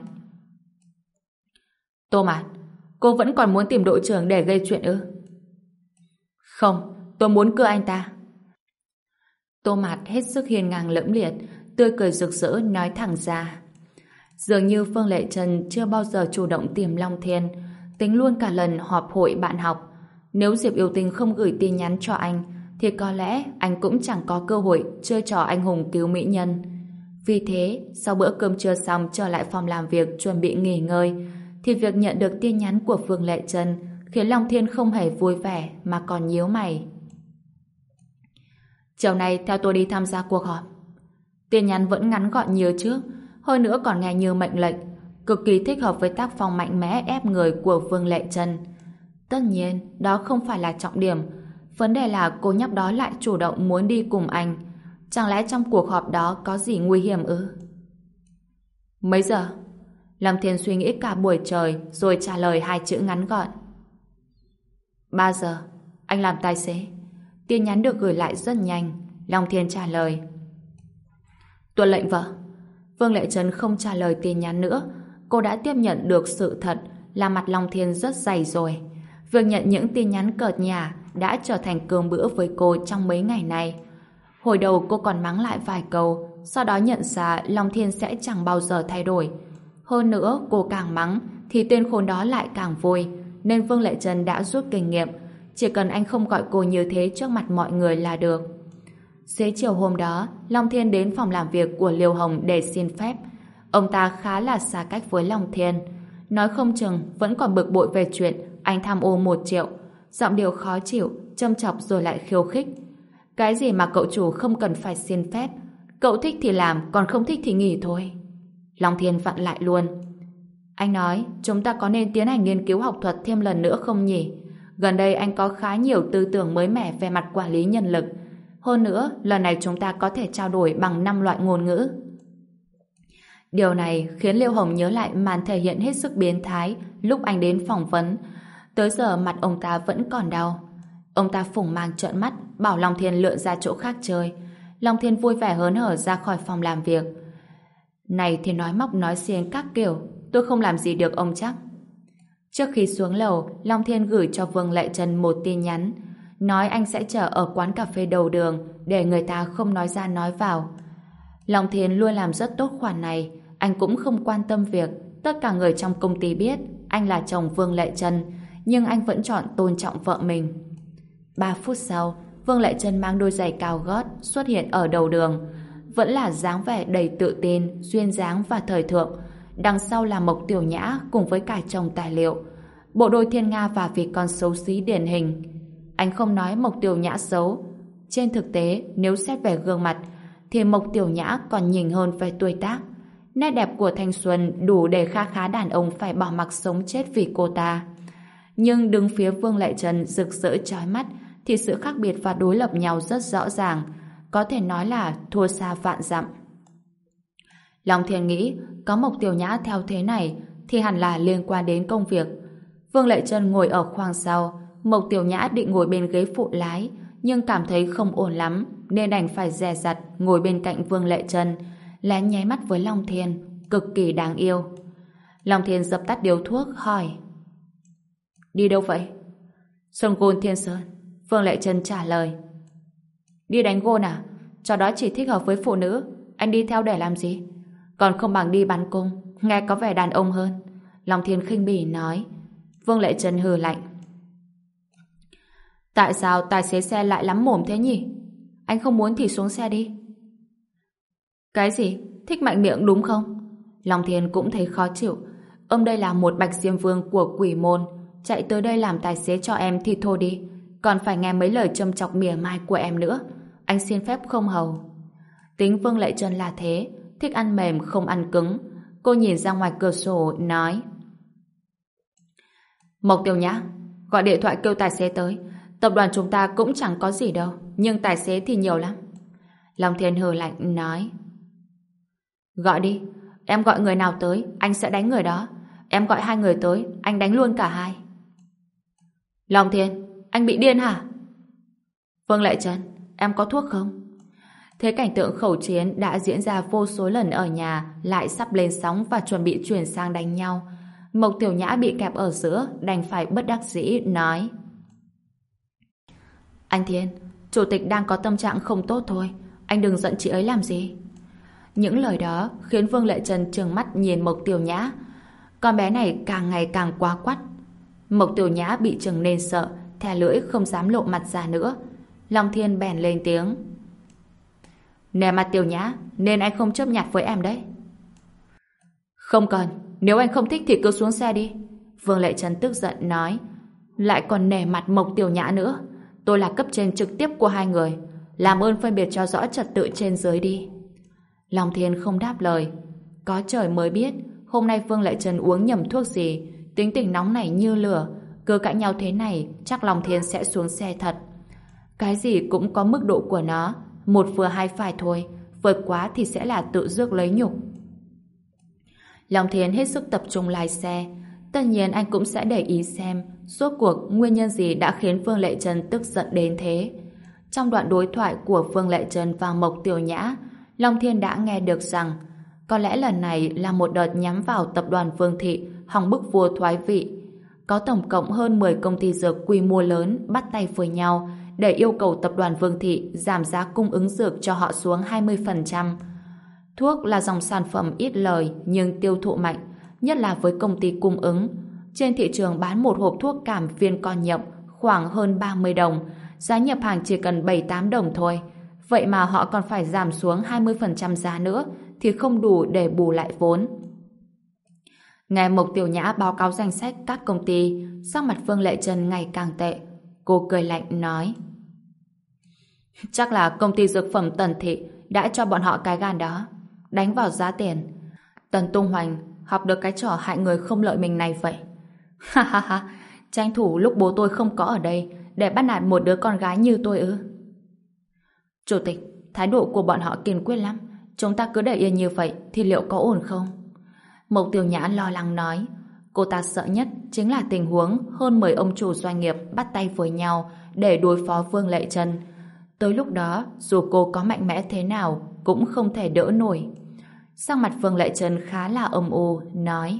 Tô Mạt, cô vẫn còn muốn tìm đội trưởng để gây chuyện ư? Không, tôi muốn cưa anh ta. Tô Mạt hết sức hiên ngang lẫm liệt, tươi cười rực rỡ nói thẳng ra. Dường như Phương Lệ Trần chưa bao giờ chủ động tìm Long Thiên, tính luôn cả lần họp hội bạn học. Nếu Diệp Yêu Tinh không gửi tin nhắn cho anh thì có lẽ anh cũng chẳng có cơ hội chơi trò anh hùng cứu mỹ nhân. Vì thế, sau bữa cơm trưa xong trở lại phòng làm việc chuẩn bị nghỉ ngơi, thì việc nhận được tin nhắn của Phương Lệ Trần khiến Long Thiên không hề vui vẻ mà còn nhíu mày. Chiều nay theo tôi đi tham gia cuộc họp. Tin nhắn vẫn ngắn gọn như trước, hơn nữa còn nghe như mệnh lệnh, cực kỳ thích hợp với tác phong mạnh mẽ ép người của Phương Lệ Trần. Tất nhiên, đó không phải là trọng điểm. Vấn đề là cô nhóc đó lại chủ động muốn đi cùng anh. Chẳng lẽ trong cuộc họp đó có gì nguy hiểm ư? Mấy giờ? Lâm Thiên suy nghĩ cả buổi trời rồi trả lời hai chữ ngắn gọn. Ba giờ. Anh làm tài xế. Tin nhắn được gửi lại rất nhanh. Long Thiên trả lời. Tuân lệnh vợ. Phương Lệ Trần không trả lời tin nhắn nữa. Cô đã tiếp nhận được sự thật là mặt Long Thiên rất dày rồi. Việc nhận những tin nhắn cợt nhả đã trở thành cơm bữa với cô trong mấy ngày nay. Hồi đầu cô còn mắng lại vài câu, sau đó nhận ra Long Thiên sẽ chẳng bao giờ thay đổi. Hơn nữa, cô càng mắng thì tên khốn đó lại càng vui, nên Phương Lệ Trần đã rút kinh nghiệm. Chỉ cần anh không gọi cô như thế trước mặt mọi người là được. Xế chiều hôm đó, Long Thiên đến phòng làm việc của Liêu Hồng để xin phép. Ông ta khá là xa cách với Long Thiên. Nói không chừng vẫn còn bực bội về chuyện anh tham ô một triệu. Giọng điệu khó chịu, châm chọc rồi lại khiêu khích. Cái gì mà cậu chủ không cần phải xin phép? Cậu thích thì làm, còn không thích thì nghỉ thôi. Long Thiên vặn lại luôn. Anh nói, chúng ta có nên tiến hành nghiên cứu học thuật thêm lần nữa không nhỉ? Gần đây anh có khá nhiều tư tưởng mới mẻ về mặt quản lý nhân lực. Hơn nữa, lần này chúng ta có thể trao đổi bằng năm loại ngôn ngữ. Điều này khiến Liêu Hồng nhớ lại màn thể hiện hết sức biến thái lúc anh đến phỏng vấn. Tới giờ mặt ông ta vẫn còn đau. Ông ta phủng mang trợn mắt bảo Long Thiên lựa ra chỗ khác chơi. Long Thiên vui vẻ hớn hở ra khỏi phòng làm việc. Này thì nói móc nói xiên các kiểu, tôi không làm gì được ông chắc. Trước khi xuống lầu, Long Thiên gửi cho Vương Lệ Trân một tin nhắn, nói anh sẽ chờ ở quán cà phê đầu đường để người ta không nói ra nói vào. Long Thiên luôn làm rất tốt khoản này, anh cũng không quan tâm việc tất cả người trong công ty biết anh là chồng Vương Lệ Trân, nhưng anh vẫn chọn tôn trọng vợ mình. Ba phút sau, Vương Lệ Trân mang đôi giày cao gót xuất hiện ở đầu đường. Vẫn là dáng vẻ đầy tự tin, duyên dáng và thời thượng. Đằng sau là Mộc Tiểu Nhã cùng với cả chồng tài liệu. Bộ đôi thiên nga và vị con xấu xí điển hình. Anh không nói Mộc Tiểu Nhã xấu. Trên thực tế, nếu xét về gương mặt, thì Mộc Tiểu Nhã còn nhỉnh hơn về tuổi tác. Nét đẹp của thanh xuân đủ để kha khá đàn ông phải bỏ mặc sống chết vì cô ta. Nhưng đứng phía Vương Lệ Trân rực rỡ chói mắt thì sự khác biệt và đối lập nhau rất rõ ràng, có thể nói là thua xa vạn dặm. Long Thiên nghĩ có Mộc Tiểu Nhã theo thế này thì hẳn là liên quan đến công việc. Vương Lệ Trân ngồi ở khoang sau, Mộc Tiểu Nhã định ngồi bên ghế phụ lái nhưng cảm thấy không ổn lắm nên đành phải dè dặt ngồi bên cạnh Vương Lệ Trân, lén nháy mắt với Long Thiên, cực kỳ đáng yêu. Long Thiên dập tắt điếu thuốc hỏi: Đi đâu vậy? Sân gôn Thiên Sơn. Vương Lệ Trân trả lời: Đi đánh gôn à? Trò đó chỉ thích hợp với phụ nữ. Anh đi theo để làm gì? Còn không bằng đi bắn cung, nghe có vẻ đàn ông hơn. Long Thiên khinh bỉ nói. Vương Lệ Trân hừ lạnh: Tại sao tài xế xe lại lắm mồm thế nhỉ? Anh không muốn thì xuống xe đi. Cái gì? Thích mạnh miệng đúng không? Long Thiên cũng thấy khó chịu. Ông đây là một bạch diêm vương của quỷ môn, chạy tới đây làm tài xế cho em thì thôi đi, còn phải nghe mấy lời châm chọc mỉa mai của em nữa. Anh xin phép không hầu. Tính Vương Lệ Trân là thế, thích ăn mềm không ăn cứng. Cô nhìn ra ngoài cửa sổ nói: Mộc Tiểu Nhã, gọi điện thoại kêu tài xế tới. Tập đoàn chúng ta cũng chẳng có gì đâu, nhưng tài xế thì nhiều lắm. Long Thiên hừ lạnh nói: Gọi đi. Em gọi người nào tới, anh sẽ đánh người đó. Em gọi hai người tới, anh đánh luôn cả hai. Long Thiên, anh bị điên hả? Vương Lệ Trân, em có thuốc không? Thế cảnh tượng khẩu chiến đã diễn ra vô số lần ở nhà lại sắp lên sóng và chuẩn bị chuyển sang đánh nhau. Mộc Tiểu Nhã bị kẹp ở giữa, đành phải bất đắc dĩ nói: Anh Thiên, chủ tịch đang có tâm trạng không tốt thôi, anh đừng giận chị ấy làm gì. Những lời đó khiến Vương Lệ Trân trừng mắt nhìn Mộc Tiểu Nhã. Con bé này càng ngày càng quá quắt. Mộc Tiểu Nhã bị trừng nên sợ, thè lưỡi không dám lộ mặt ra nữa. Long Thiên bèn lên tiếng: Nè mặt Tiểu Nhã, nên anh không chấp nhặt với em đấy. Không cần, nếu anh không thích thì cứ xuống xe đi. Vương Lệ Trân tức giận nói. Lại còn nể mặt Mộc Tiểu Nhã nữa. Tôi là cấp trên trực tiếp của hai người, làm ơn phân biệt cho rõ trật tự trên dưới đi. Long Thiên không đáp lời. Có trời mới biết hôm nay Vương Lệ Trân uống nhầm thuốc gì, tính tình nóng nảy như lửa. Cứ cãi nhau thế này chắc Long Thiên sẽ xuống xe thật. Cái gì cũng có mức độ của nó, một vừa hai phải thôi, vượt quá thì sẽ là tự rước lấy nhục. Long Thiên hết sức tập trung lái xe. Tất nhiên anh cũng sẽ để ý xem rốt cuộc nguyên nhân gì đã khiến Vương Lệ Trân tức giận đến thế. Trong đoạn đối thoại của Vương Lệ Trân và Mộc Tiểu Nhã, Long Thiên đã nghe được rằng có lẽ lần này là một đợt nhắm vào tập đoàn Vương Thị hòng bức vua thoái vị. Có tổng cộng hơn mười công ty dược quy mô lớn bắt tay với nhau để yêu cầu tập đoàn Vương Thị giảm giá cung ứng dược cho họ xuống hai mươi phần trăm. Thuốc là dòng sản phẩm ít lời nhưng tiêu thụ mạnh, nhất là với công ty cung ứng. Trên thị trường bán một hộp thuốc cảm viên con nhộng khoảng hơn ba mươi đồng, giá nhập hàng chỉ cần bảy tám đồng thôi. Vậy mà họ còn phải giảm xuống hai mươi phần trăm giá nữa thì không đủ để bù lại vốn. Nghe Mộc Tiểu Nhã báo cáo danh sách các công ty, sắc mặt Vương Lệ Trân ngày càng tệ. Cô cười lạnh nói: Chắc là công ty dược phẩm Tần Thị đã cho bọn họ cái gan đó, đánh vào giá tiền. Tần Tung Hoành học được cái trò hại người không lợi mình này vậy. Ha ha ha, tranh thủ lúc bố tôi không có ở đây để bắt nạt một đứa con gái như tôi ư? Chủ tịch, thái độ của bọn họ kiên quyết lắm, Chúng ta cứ để yên như vậy thì liệu có ổn không? Mộc Tiểu Nhã lo lắng nói. Cô ta sợ nhất chính là tình huống hơn mười ông chủ doanh nghiệp bắt tay với nhau để đối phó Vương Lệ Trân. Tới lúc đó, dù cô có mạnh mẽ thế nào cũng không thể đỡ nổi. Sắc mặt Vương Lệ Trân khá là âm u, nói: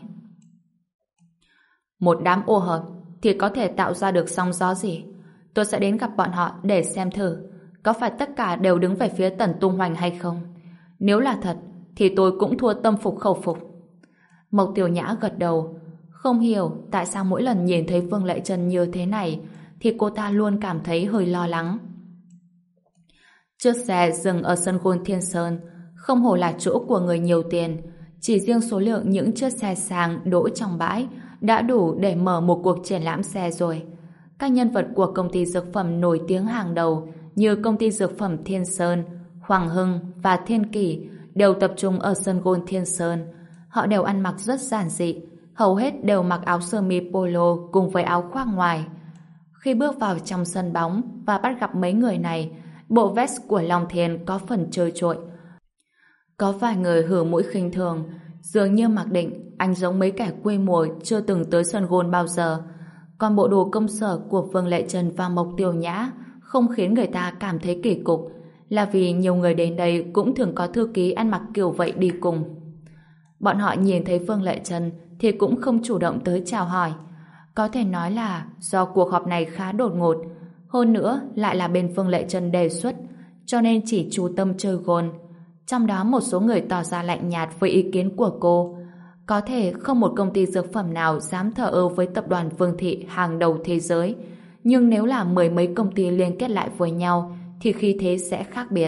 Một đám ô hợp thì có thể tạo ra được sóng gió gì? Tôi sẽ đến gặp bọn họ để xem thử có phải tất cả đều đứng về phía Tần Tung Hoành hay không. Nếu là thật thì tôi cũng thua tâm phục khẩu phục. Mộc Tiểu Nhã gật đầu, không hiểu tại sao mỗi lần nhìn thấy Vương Lệ Trân như thế này thì cô ta luôn cảm thấy hơi lo lắng. Chiếc xe dừng ở sân golf Thiên Sơn, không hổ là chỗ của người nhiều tiền. Chỉ riêng số lượng những chiếc xe sang đỗ trong bãi đã đủ để mở một cuộc triển lãm xe rồi. Các nhân vật của công ty dược phẩm nổi tiếng hàng đầu như công ty dược phẩm Thiên Sơn, Hoàng Hưng và Thiên Kỳ đều tập trung ở sân golf Thiên Sơn. Họ đều ăn mặc rất giản dị, hầu hết đều mặc áo sơ mi polo cùng với áo khoác ngoài. Khi bước vào trong sân bóng và bắt gặp mấy người này, bộ vest của Long Thiên có phần trơ trội. Có vài người hử mũi khinh thường, dường như mặc định anh giống mấy kẻ quê mùa chưa từng tới sân golf bao giờ. Còn bộ đồ công sở của Vương Lệ Trân và Mộc Tiểu Nhã không khiến người ta cảm thấy kỳ cục, là vì nhiều người đến đây cũng thường có thư ký ăn mặc kiểu vậy đi cùng. Bọn họ nhìn thấy Vương Lệ Trân thì cũng không chủ động tới chào hỏi. Có thể nói là do cuộc họp này khá đột ngột, hơn nữa lại là bên Vương Lệ Trân đề xuất, cho nên chỉ chú tâm chơi golf. Trong đó một số người tỏ ra lạnh nhạt với ý kiến của cô. Có thể không một công ty dược phẩm nào dám thờ ơ với tập đoàn Vương Thị hàng đầu thế giới, nhưng nếu là mười mấy công ty liên kết lại với nhau thì khí thế sẽ khác biệt.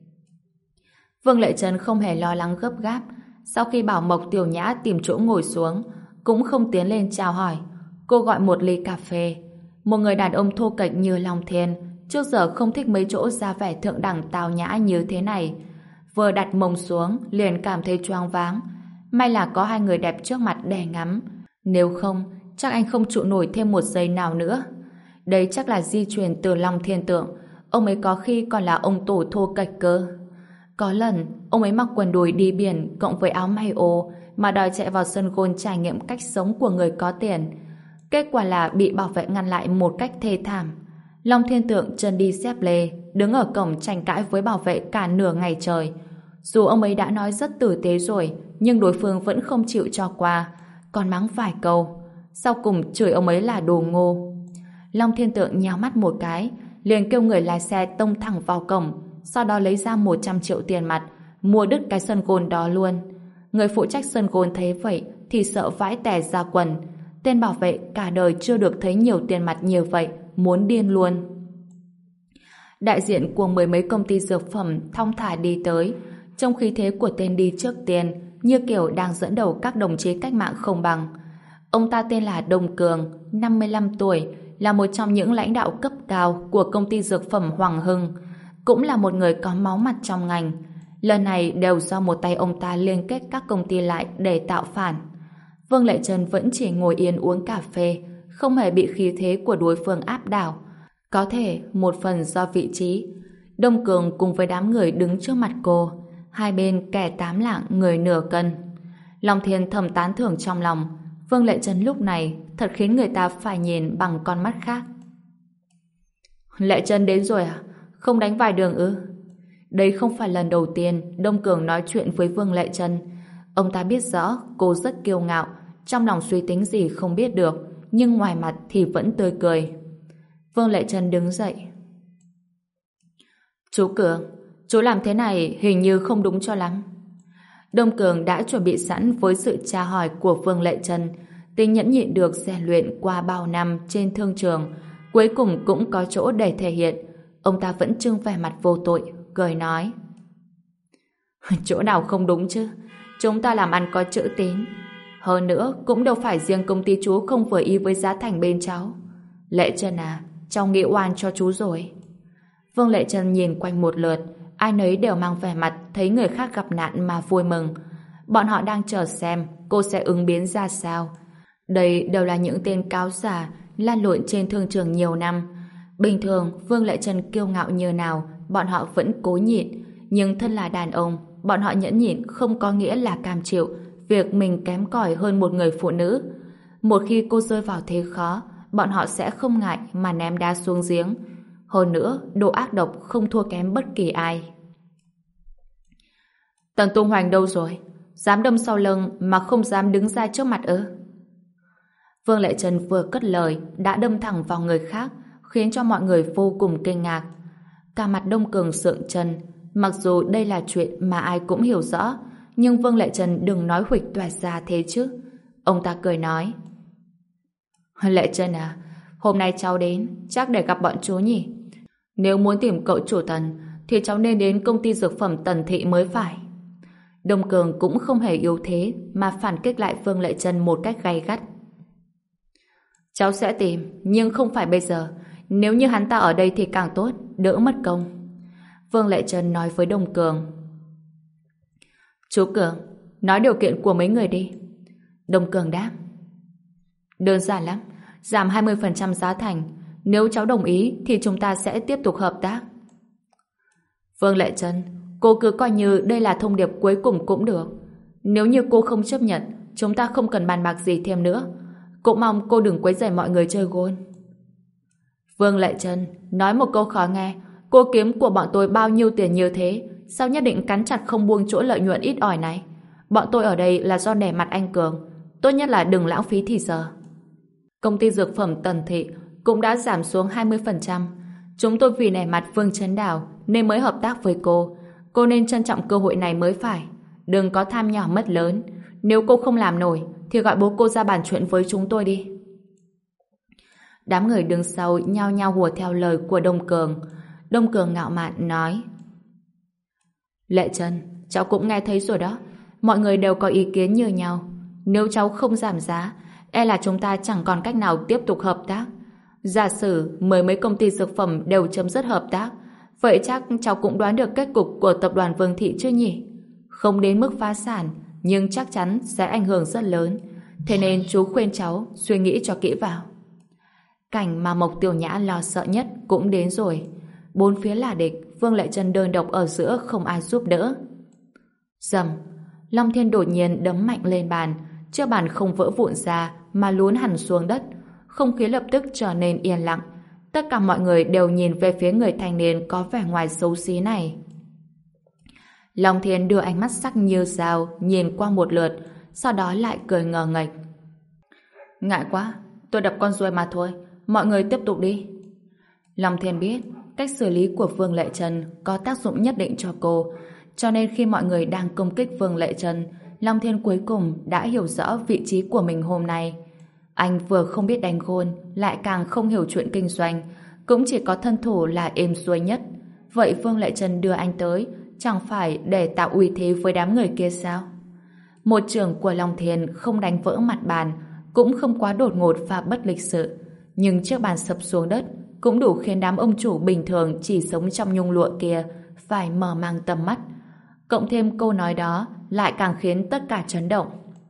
Vương Lệ Trân không hề lo lắng gấp gáp. Sau khi bảo Mộc Tiểu Nhã tìm chỗ ngồi xuống, cũng không tiến lên chào hỏi. Cô gọi một ly cà phê. Một người đàn ông thô kệch như Long Thiên trước giờ không thích mấy chỗ ra vẻ thượng đẳng tào nhã như thế này. Vừa đặt mông xuống liền cảm thấy choáng váng. May là có hai người đẹp trước mặt để ngắm. Nếu không, chắc anh không trụ nổi thêm một giây nào nữa. Đấy chắc là di truyền từ Long Thiên Tượng. Ông ấy có khi còn là ông tổ thô kệch cơ. Có lần, ông ấy mặc quần đùi đi biển cộng với áo may ô mà đòi chạy vào sân golf trải nghiệm cách sống của người có tiền. Kết quả là bị bảo vệ ngăn lại một cách thê thảm. Long Thiên Tượng chân đi dép lê, đứng ở cổng tranh cãi với bảo vệ cả nửa ngày trời. Dù ông ấy đã nói rất tử tế rồi, nhưng đối phương vẫn không chịu cho qua, còn mắng vài câu. Sau cùng chửi ông ấy là đồ ngô. Long Thiên Tượng nhào mắt một cái, liền kêu người lái xe tông thẳng vào cổng, sau đó lấy ra một trăm triệu tiền mặt, mua đứt cái sân golf đó luôn. Người phụ trách sân golf thấy vậy thì sợ vãi tè ra quần. Tên bảo vệ cả đời chưa được thấy nhiều tiền mặt như vậy, muốn điên luôn. Đại diện của mười mấy công ty dược phẩm thong thả đi tới, trong khí thế của tên đi trước tiên, như kiểu đang dẫn đầu các đồng chí cách mạng không bằng. Ông ta tên là Đông Cường, năm mươi lăm tuổi, là một trong những lãnh đạo cấp cao của công ty dược phẩm Hoàng Hưng, cũng là một người có máu mặt trong ngành. Lần này đều do một tay ông ta liên kết các công ty lại để tạo phản. Vương Lệ Trân vẫn chỉ ngồi yên uống cà phê, không hề bị khí thế của đối phương áp đảo. Có thể một phần do vị trí. Đông Cường cùng với đám người đứng trước mặt cô, hai bên kẻ tám lạng người nửa cân. Long Thiên thầm tán thưởng trong lòng. Vương Lệ Trân lúc này thật khiến người ta phải nhìn bằng con mắt khác. Lệ Trân đến rồi à? Không đánh vài đường ư? Đây không phải lần đầu tiên Đông Cường nói chuyện với Vương Lệ Trân. Ông ta biết rõ cô rất kiêu ngạo, trong lòng suy tính gì không biết được, nhưng ngoài mặt thì vẫn tươi cười. Vương Lệ Trân đứng dậy. Chú Cường, chú làm thế này hình như không đúng cho lắm. Đông Cường đã chuẩn bị sẵn với sự tra hỏi của Vương Lệ Trân. Tính nhẫn nhịn được rèn luyện qua bao năm trên thương trường, cuối cùng cũng có chỗ để thể hiện. Ông ta vẫn trưng vẻ mặt vô tội, cười nói. Chỗ nào không đúng chứ? Chúng ta làm ăn có chữ tín. Hơn nữa, cũng đâu phải riêng công ty chú không vừa ý với giá thành bên cháu. Lệ Trân à, cháu nghĩ oan cho chú rồi. Vương Lệ Trân nhìn quanh một lượt, ai nấy đều mang vẻ mặt thấy người khác gặp nạn mà vui mừng. Bọn họ đang chờ xem cô sẽ ứng biến ra sao. Đây đều là những tên cáo giả lan lộn trên thương trường nhiều năm. Bình thường Vương Lệ Trân kiêu ngạo như nào bọn họ vẫn cố nhịn, nhưng thân là đàn ông bọn họ nhẫn nhịn không có nghĩa là cam chịu việc mình kém cỏi hơn một người phụ nữ. Một khi cô rơi vào thế khó, bọn họ sẽ không ngại mà ném đá xuống giếng. Hơn nữa, độ ác độc không thua kém bất kỳ ai. Tần Tung Hoành đâu rồi? Dám đâm sau lưng mà không dám đứng ra trước mặt ư? Vương Lệ Trân vừa cất lời đã đâm thẳng vào người khác, khiến cho mọi người vô cùng kinh ngạc. Cả mặt Đông Cường sượng chân. Mặc dù đây là chuyện mà ai cũng hiểu rõ, nhưng Vương Lệ Trân đừng nói huỵch toẹt ra thế chứ. Ông ta cười nói: Lệ Trân à, hôm nay cháu đến chắc để gặp bọn chú nhỉ? Nếu muốn tìm cậu chủ Tần thì cháu nên đến công ty dược phẩm Tần Thị mới phải. Đông Cường cũng không hề yếu thế mà phản kích lại Vương Lệ Trân một cách gay gắt. Cháu sẽ tìm, nhưng không phải bây giờ. Nếu như hắn ta ở đây thì càng tốt, đỡ mất công. Vương Lệ Trân nói với Đông Cường. Chú Cường, nói điều kiện của mấy người đi. Đông Cường đáp. Đơn giản lắm, giảm hai mươi phần trăm giá thành. Nếu cháu đồng ý thì chúng ta sẽ tiếp tục hợp tác. Vương Lệ Trân, cô cứ coi như đây là thông điệp cuối cùng cũng được. Nếu như cô không chấp nhận, chúng ta không cần bàn bạc gì thêm nữa. Cũng mong cô đừng quấy rầy mọi người chơi gôn. Vương Lệ Trân, nói một câu khó nghe. Cô kiếm của bọn tôi bao nhiêu tiền như thế, sao nhất định cắn chặt không buông chỗ lợi nhuận ít ỏi này? Bọn tôi ở đây là do nể mặt anh Cường. Tốt nhất là đừng lãng phí thì giờ. Công ty dược phẩm Tần Thị cũng đã giảm xuống hai mươi phần trăm. Chúng tôi vì nể mặt Vương Trấn Đào nên mới hợp tác với cô. Cô nên trân trọng cơ hội này mới phải. Đừng có tham nhỏ mất lớn. Nếu cô không làm nổi thì gọi bố cô ra bàn chuyện với chúng tôi đi. Đám người đứng sau nhao nhao hùa theo lời của Đông Cường. Đông Cường ngạo mạn nói: Lệ Trân, cháu cũng nghe thấy rồi đó. Mọi người đều có ý kiến như nhau. Nếu cháu không giảm giá, e là chúng ta chẳng còn cách nào tiếp tục hợp tác. Giả sử mười mấy công ty dược phẩm đều chấm dứt hợp tác, vậy chắc cháu cũng đoán được kết cục của tập đoàn Vương Thị chứ nhỉ? Không đến mức phá sản, nhưng chắc chắn sẽ ảnh hưởng rất lớn. Thế nên chú khuyên cháu suy nghĩ cho kỹ vào. Cảnh mà Mộc Tiểu Nhã lo sợ nhất cũng đến rồi. Bốn phía là địch, Vương Lệ Trân đơn độc ở giữa không ai giúp đỡ. Rầm, Long Thiên đột nhiên đấm mạnh lên bàn, chiếc bàn không vỡ vụn ra mà lún hẳn xuống đất. Không khí lập tức trở nên yên lặng. Tất cả mọi người đều nhìn về phía người thanh niên có vẻ ngoài xấu xí này. Long Thiên đưa ánh mắt sắc như dao nhìn qua một lượt, sau đó lại cười ngờ nghệch. Ngại quá, tôi đập con ruồi mà thôi, mọi người tiếp tục đi. Long Thiên biết cách xử lý của Vương Lệ Trân có tác dụng nhất định cho cô, cho nên khi mọi người đang công kích Vương Lệ Trân, Long Thiên cuối cùng đã hiểu rõ vị trí của mình hôm nay. Anh vừa không biết đánh gôn, lại càng không hiểu chuyện kinh doanh, cũng chỉ có thân thủ là êm xuôi nhất. Vậy Vương Lệ Trân đưa anh tới chẳng phải để tạo uy thế với đám người kia sao? Một trường của Long Thiên không đánh vỡ mặt bàn, cũng không quá đột ngột và bất lịch sự, nhưng chiếc bàn sập xuống đất cũng đủ khiến đám ông chủ bình thường chỉ sống trong nhung lụa kia phải mở mang tầm mắt. Cộng thêm câu nói đó lại càng khiến tất cả chấn động.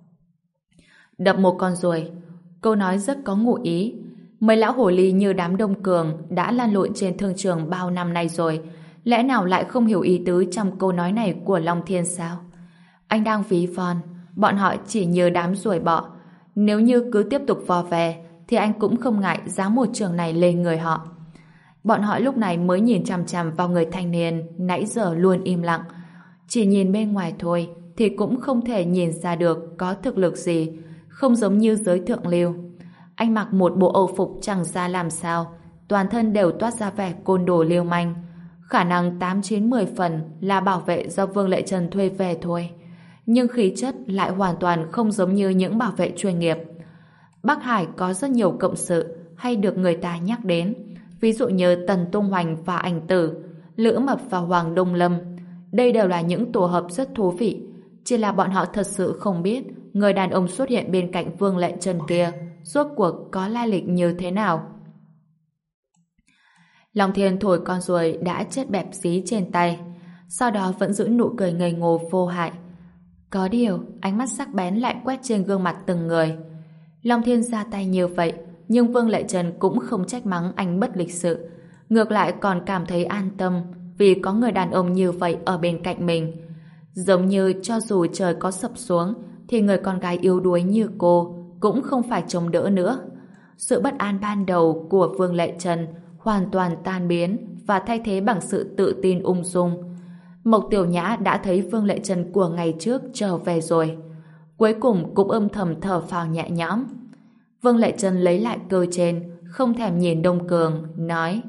Đập một con ruồi, câu nói rất có ngụ ý. Mấy lão hồ ly như đám Đông Cường đã lan lộn trên thương trường bao năm nay rồi, lẽ nào lại không hiểu ý tứ trong câu nói này của Long Thiên sao? Anh đang ví von, bọn họ chỉ như đám ruồi bọ. Nếu như cứ tiếp tục vò về thì anh cũng không ngại giáng một trường này lên người họ. Bọn họ lúc này mới nhìn chằm chằm vào người thanh niên nãy giờ luôn im lặng. Chỉ nhìn bên ngoài thôi thì cũng không thể nhìn ra được có thực lực gì, không giống như giới thượng lưu. Anh mặc một bộ âu phục chẳng ra làm sao, toàn thân đều toát ra vẻ côn đồ lưu manh. Khả năng tám chín mười phần là bảo vệ do Vương Lệ Trân thuê về thôi. Nhưng khí chất lại hoàn toàn không giống như những bảo vệ chuyên nghiệp. Bắc Hải có rất nhiều cộng sự hay được người ta nhắc đến, ví dụ như Tần Tung Hoành và Ảnh Tử, Lữ Mập và Hoàng Đông Lâm. Đây đều là những tổ hợp rất thú vị, chỉ là bọn họ thật sự không biết người đàn ông xuất hiện bên cạnh Vương Lệ Trân kia rốt cuộc có lai lịch như thế nào. Long Thiên thổi con ruồi đã chết bẹp xí trên tay, sau đó vẫn giữ nụ cười ngây ngô vô hại. Có điều, ánh mắt sắc bén lại quét trên gương mặt từng người. Long Thiên ra tay như vậy, nhưng Vương Lệ Trân cũng không trách mắng anh bất lịch sự. Ngược lại còn cảm thấy an tâm vì có người đàn ông như vậy ở bên cạnh mình. Giống như cho dù trời có sập xuống thì người con gái yếu đuối như cô cũng không phải chống đỡ nữa. Sự bất an ban đầu của Vương Lệ Trần hoàn toàn tan biến và thay thế bằng sự tự tin ung dung. Mộc Tiểu Nhã đã thấy Vương Lệ Trần của ngày trước trở về rồi. Cuối cùng cũng âm thầm thở phào nhẹ nhõm. Vương Lệ Trần lấy lại cơ trên, không thèm nhìn Đông Cường, nói: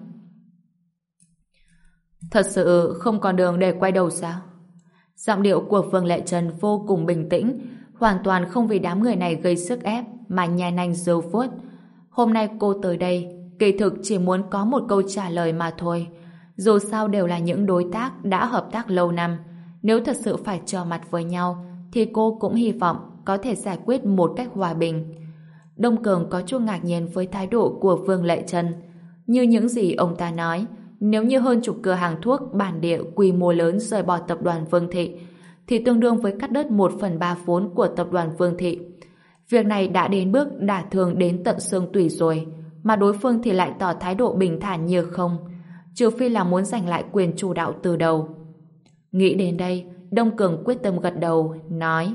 Thật sự không còn đường để quay đầu sao? Giọng điệu của Vương Lệ Trần vô cùng bình tĩnh, hoàn toàn không vì đám người này gây sức ép mà nhai nanh giơ vuốt. Hôm nay cô tới đây, kỳ thực chỉ muốn có một câu trả lời mà thôi. Dù sao đều là những đối tác đã hợp tác lâu năm. Nếu thật sự phải trở mặt với nhau, thì cô cũng hy vọng có thể giải quyết một cách hòa bình. Đông Cường có chút ngạc nhiên với thái độ của Vương Lệ Trần. Như những gì ông ta nói, nếu như hơn chục cửa hàng thuốc bản địa quy mô lớn rời bỏ tập đoàn Vương Thị, thì tương đương với cắt đứt một phần ba vốn của tập đoàn Vương Thị. Việc này đã đến bước đả thương đến tận xương tủy rồi, mà đối phương thì lại tỏ thái độ bình thản như không, trừ phi là muốn giành lại quyền chủ đạo từ đầu. Nghĩ đến đây, Đông Cường quyết tâm gật đầu, nói: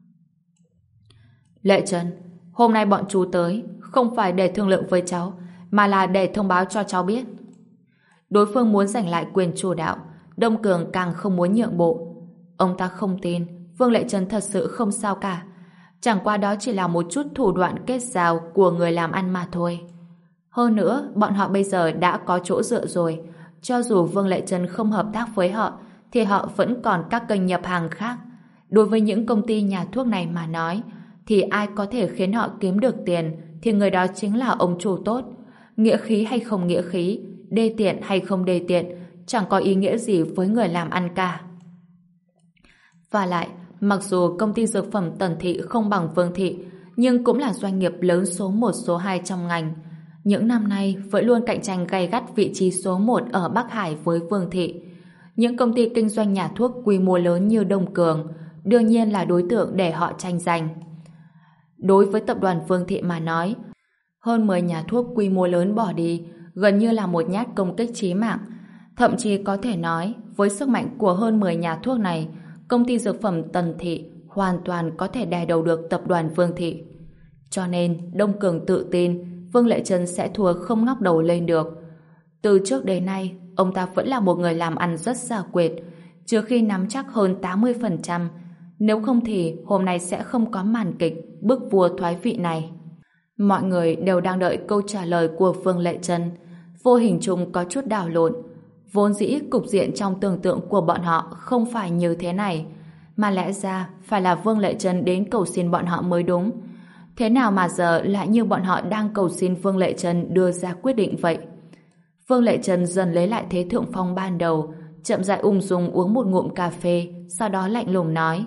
Lệ Trần, hôm nay bọn chú tới không phải để thương lượng với cháu, mà là để thông báo cho cháu biết. Đối phương muốn giành lại quyền chủ đạo, Đông Cường càng không muốn nhượng bộ. Ông ta không tin Vương Lệ Trần thật sự không sao cả. Chẳng qua đó chỉ là một chút thủ đoạn kết giao của người làm ăn mà thôi. Hơn nữa, bọn họ bây giờ đã có chỗ dựa rồi. Cho dù Vương Lệ Trần không hợp tác với họ, thì họ vẫn còn các kênh nhập hàng khác. Đối với những công ty nhà thuốc này mà nói, thì ai có thể khiến họ kiếm được tiền thì người đó chính là ông chủ tốt. Nghĩa khí hay không nghĩa khí, đê tiện hay không đê tiện, chẳng có ý nghĩa gì với người làm ăn cả. Và lại, mặc dù công ty dược phẩm Tần Thị không bằng Vương Thị, nhưng cũng là doanh nghiệp lớn số một số hai trong ngành. Những năm nay vẫn luôn cạnh tranh gay gắt vị trí số một ở Bắc Hải với Vương Thị. Những công ty kinh doanh nhà thuốc quy mô lớn như Đông Cường đương nhiên là đối tượng để họ tranh giành. Đối với tập đoàn Vương Thị mà nói, hơn mười nhà thuốc quy mô lớn bỏ đi gần như là một nhát công kích chí mạng. Thậm chí có thể nói, với sức mạnh của hơn mười nhà thuốc này, công ty dược phẩm Tần Thị hoàn toàn có thể đè đầu được tập đoàn Vương Thị. Cho nên, Đông Cường tự tin Vương Lệ Trần sẽ thua không ngóc đầu lên được. Từ trước đến nay, ông ta vẫn là một người làm ăn rất xảo quyệt, trừ khi nắm chắc hơn tám mươi phần trăm. Nếu không thì hôm nay sẽ không có màn kịch bức vua thoái vị này. Mọi người đều đang đợi câu trả lời của Vương Lệ Trần. Vô hình chung có chút đảo lộn. Vốn dĩ cục diện trong tưởng tượng của bọn họ không phải như thế này, mà lẽ ra phải là Vương Lệ Trần đến cầu xin bọn họ mới đúng. Thế nào mà giờ lại như bọn họ đang cầu xin Vương Lệ Trần đưa ra quyết định vậy? Vương Lệ Trần dần lấy lại thế thượng phong ban đầu, chậm rãi ung dung uống một ngụm cà phê, sau đó lạnh lùng nói: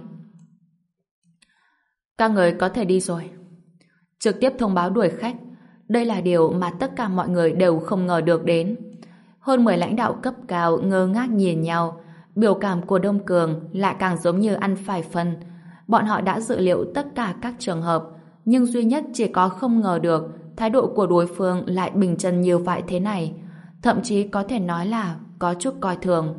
Các người có thể đi rồi. Trực tiếp thông báo đuổi khách. Đây là điều mà tất cả mọi người đều không ngờ được đến. Hơn mười lãnh đạo cấp cao ngơ ngác nhìn nhau. Biểu cảm của Đông Cường lại càng giống như ăn phải phân. Bọn họ đã dự liệu tất cả các trường hợp, nhưng duy nhất chỉ có không ngờ được thái độ của đối phương lại bình chân như vậy thế này. Thậm chí có thể nói là có chút coi thường.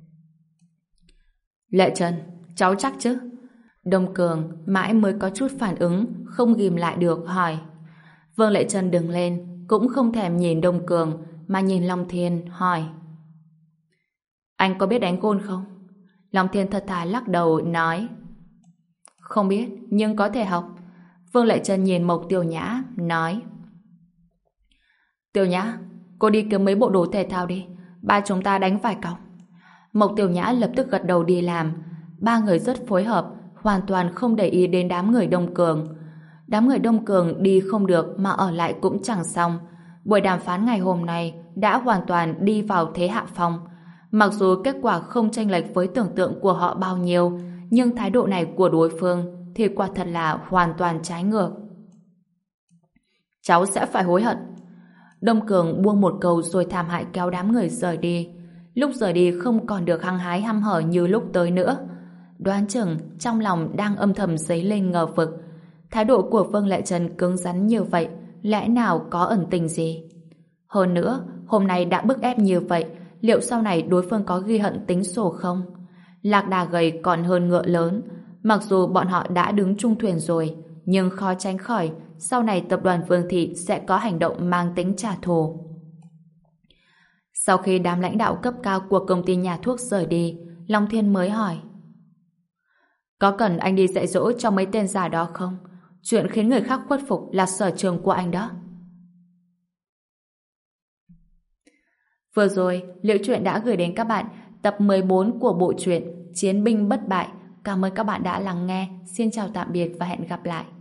Lệ Trần, cháu chắc chứ? Đông Cường mãi mới có chút phản ứng, không ghim lại được, hỏi. Vương Lệ Trần đứng lên, cũng không thèm nhìn Đông Cường, mà nhìn Long Thiên, hỏi. Anh có biết đánh gôn không? Long Thiên thật thà lắc đầu, nói. Không biết, nhưng có thể học. Vương Lệ Trần nhìn Mộc Tiểu Nhã, nói. Tiểu Nhã, cô đi kiếm mấy bộ đồ thể thao đi, ba chúng ta đánh vài cọc. Mộc Tiểu Nhã lập tức gật đầu đi làm. Ba người rất phối hợp, hoàn toàn không để ý đến đám người Đông Cường. Đám người Đông Cường đi không được mà ở lại cũng chẳng xong. Buổi đàm phán ngày hôm nay đã hoàn toàn đi vào thế hạ phong. Mặc dù kết quả không chênh lệch với tưởng tượng của họ bao nhiêu, nhưng thái độ này của đối phương thì quả thật là hoàn toàn trái ngược. Cháu sẽ phải hối hận. Đông Cường buông một câu rồi thảm hại kéo đám người rời đi. Lúc rời đi không còn được hăng hái hăm hở như lúc tới nữa. Đoán chừng trong lòng đang âm thầm dấy lên ngờ vực. Thái độ của Vương Lệ Trần cứng rắn như vậy, lẽ nào có ẩn tình gì? Hơn nữa, hôm nay đã bức ép như vậy, liệu sau này đối phương có ghi hận tính sổ không? Lạc đà gầy còn hơn ngựa lớn. Mặc dù bọn họ đã đứng chung thuyền rồi, nhưng khó tránh khỏi sau này tập đoàn Vương Thị sẽ có hành động mang tính trả thù. Sau khi đám lãnh đạo cấp cao của công ty nhà thuốc rời đi, Long Thiên mới hỏi: có cần anh đi dạy dỗ cho mấy tên già đó không? Chuyện khiến người khác khuất phục là sở trường của anh đó. Vừa rồi, Liễu Chuyện đã gửi đến các bạn tập mười bốn của bộ truyện Chiến binh bất bại. Cảm ơn các bạn đã lắng nghe. Xin chào tạm biệt và hẹn gặp lại.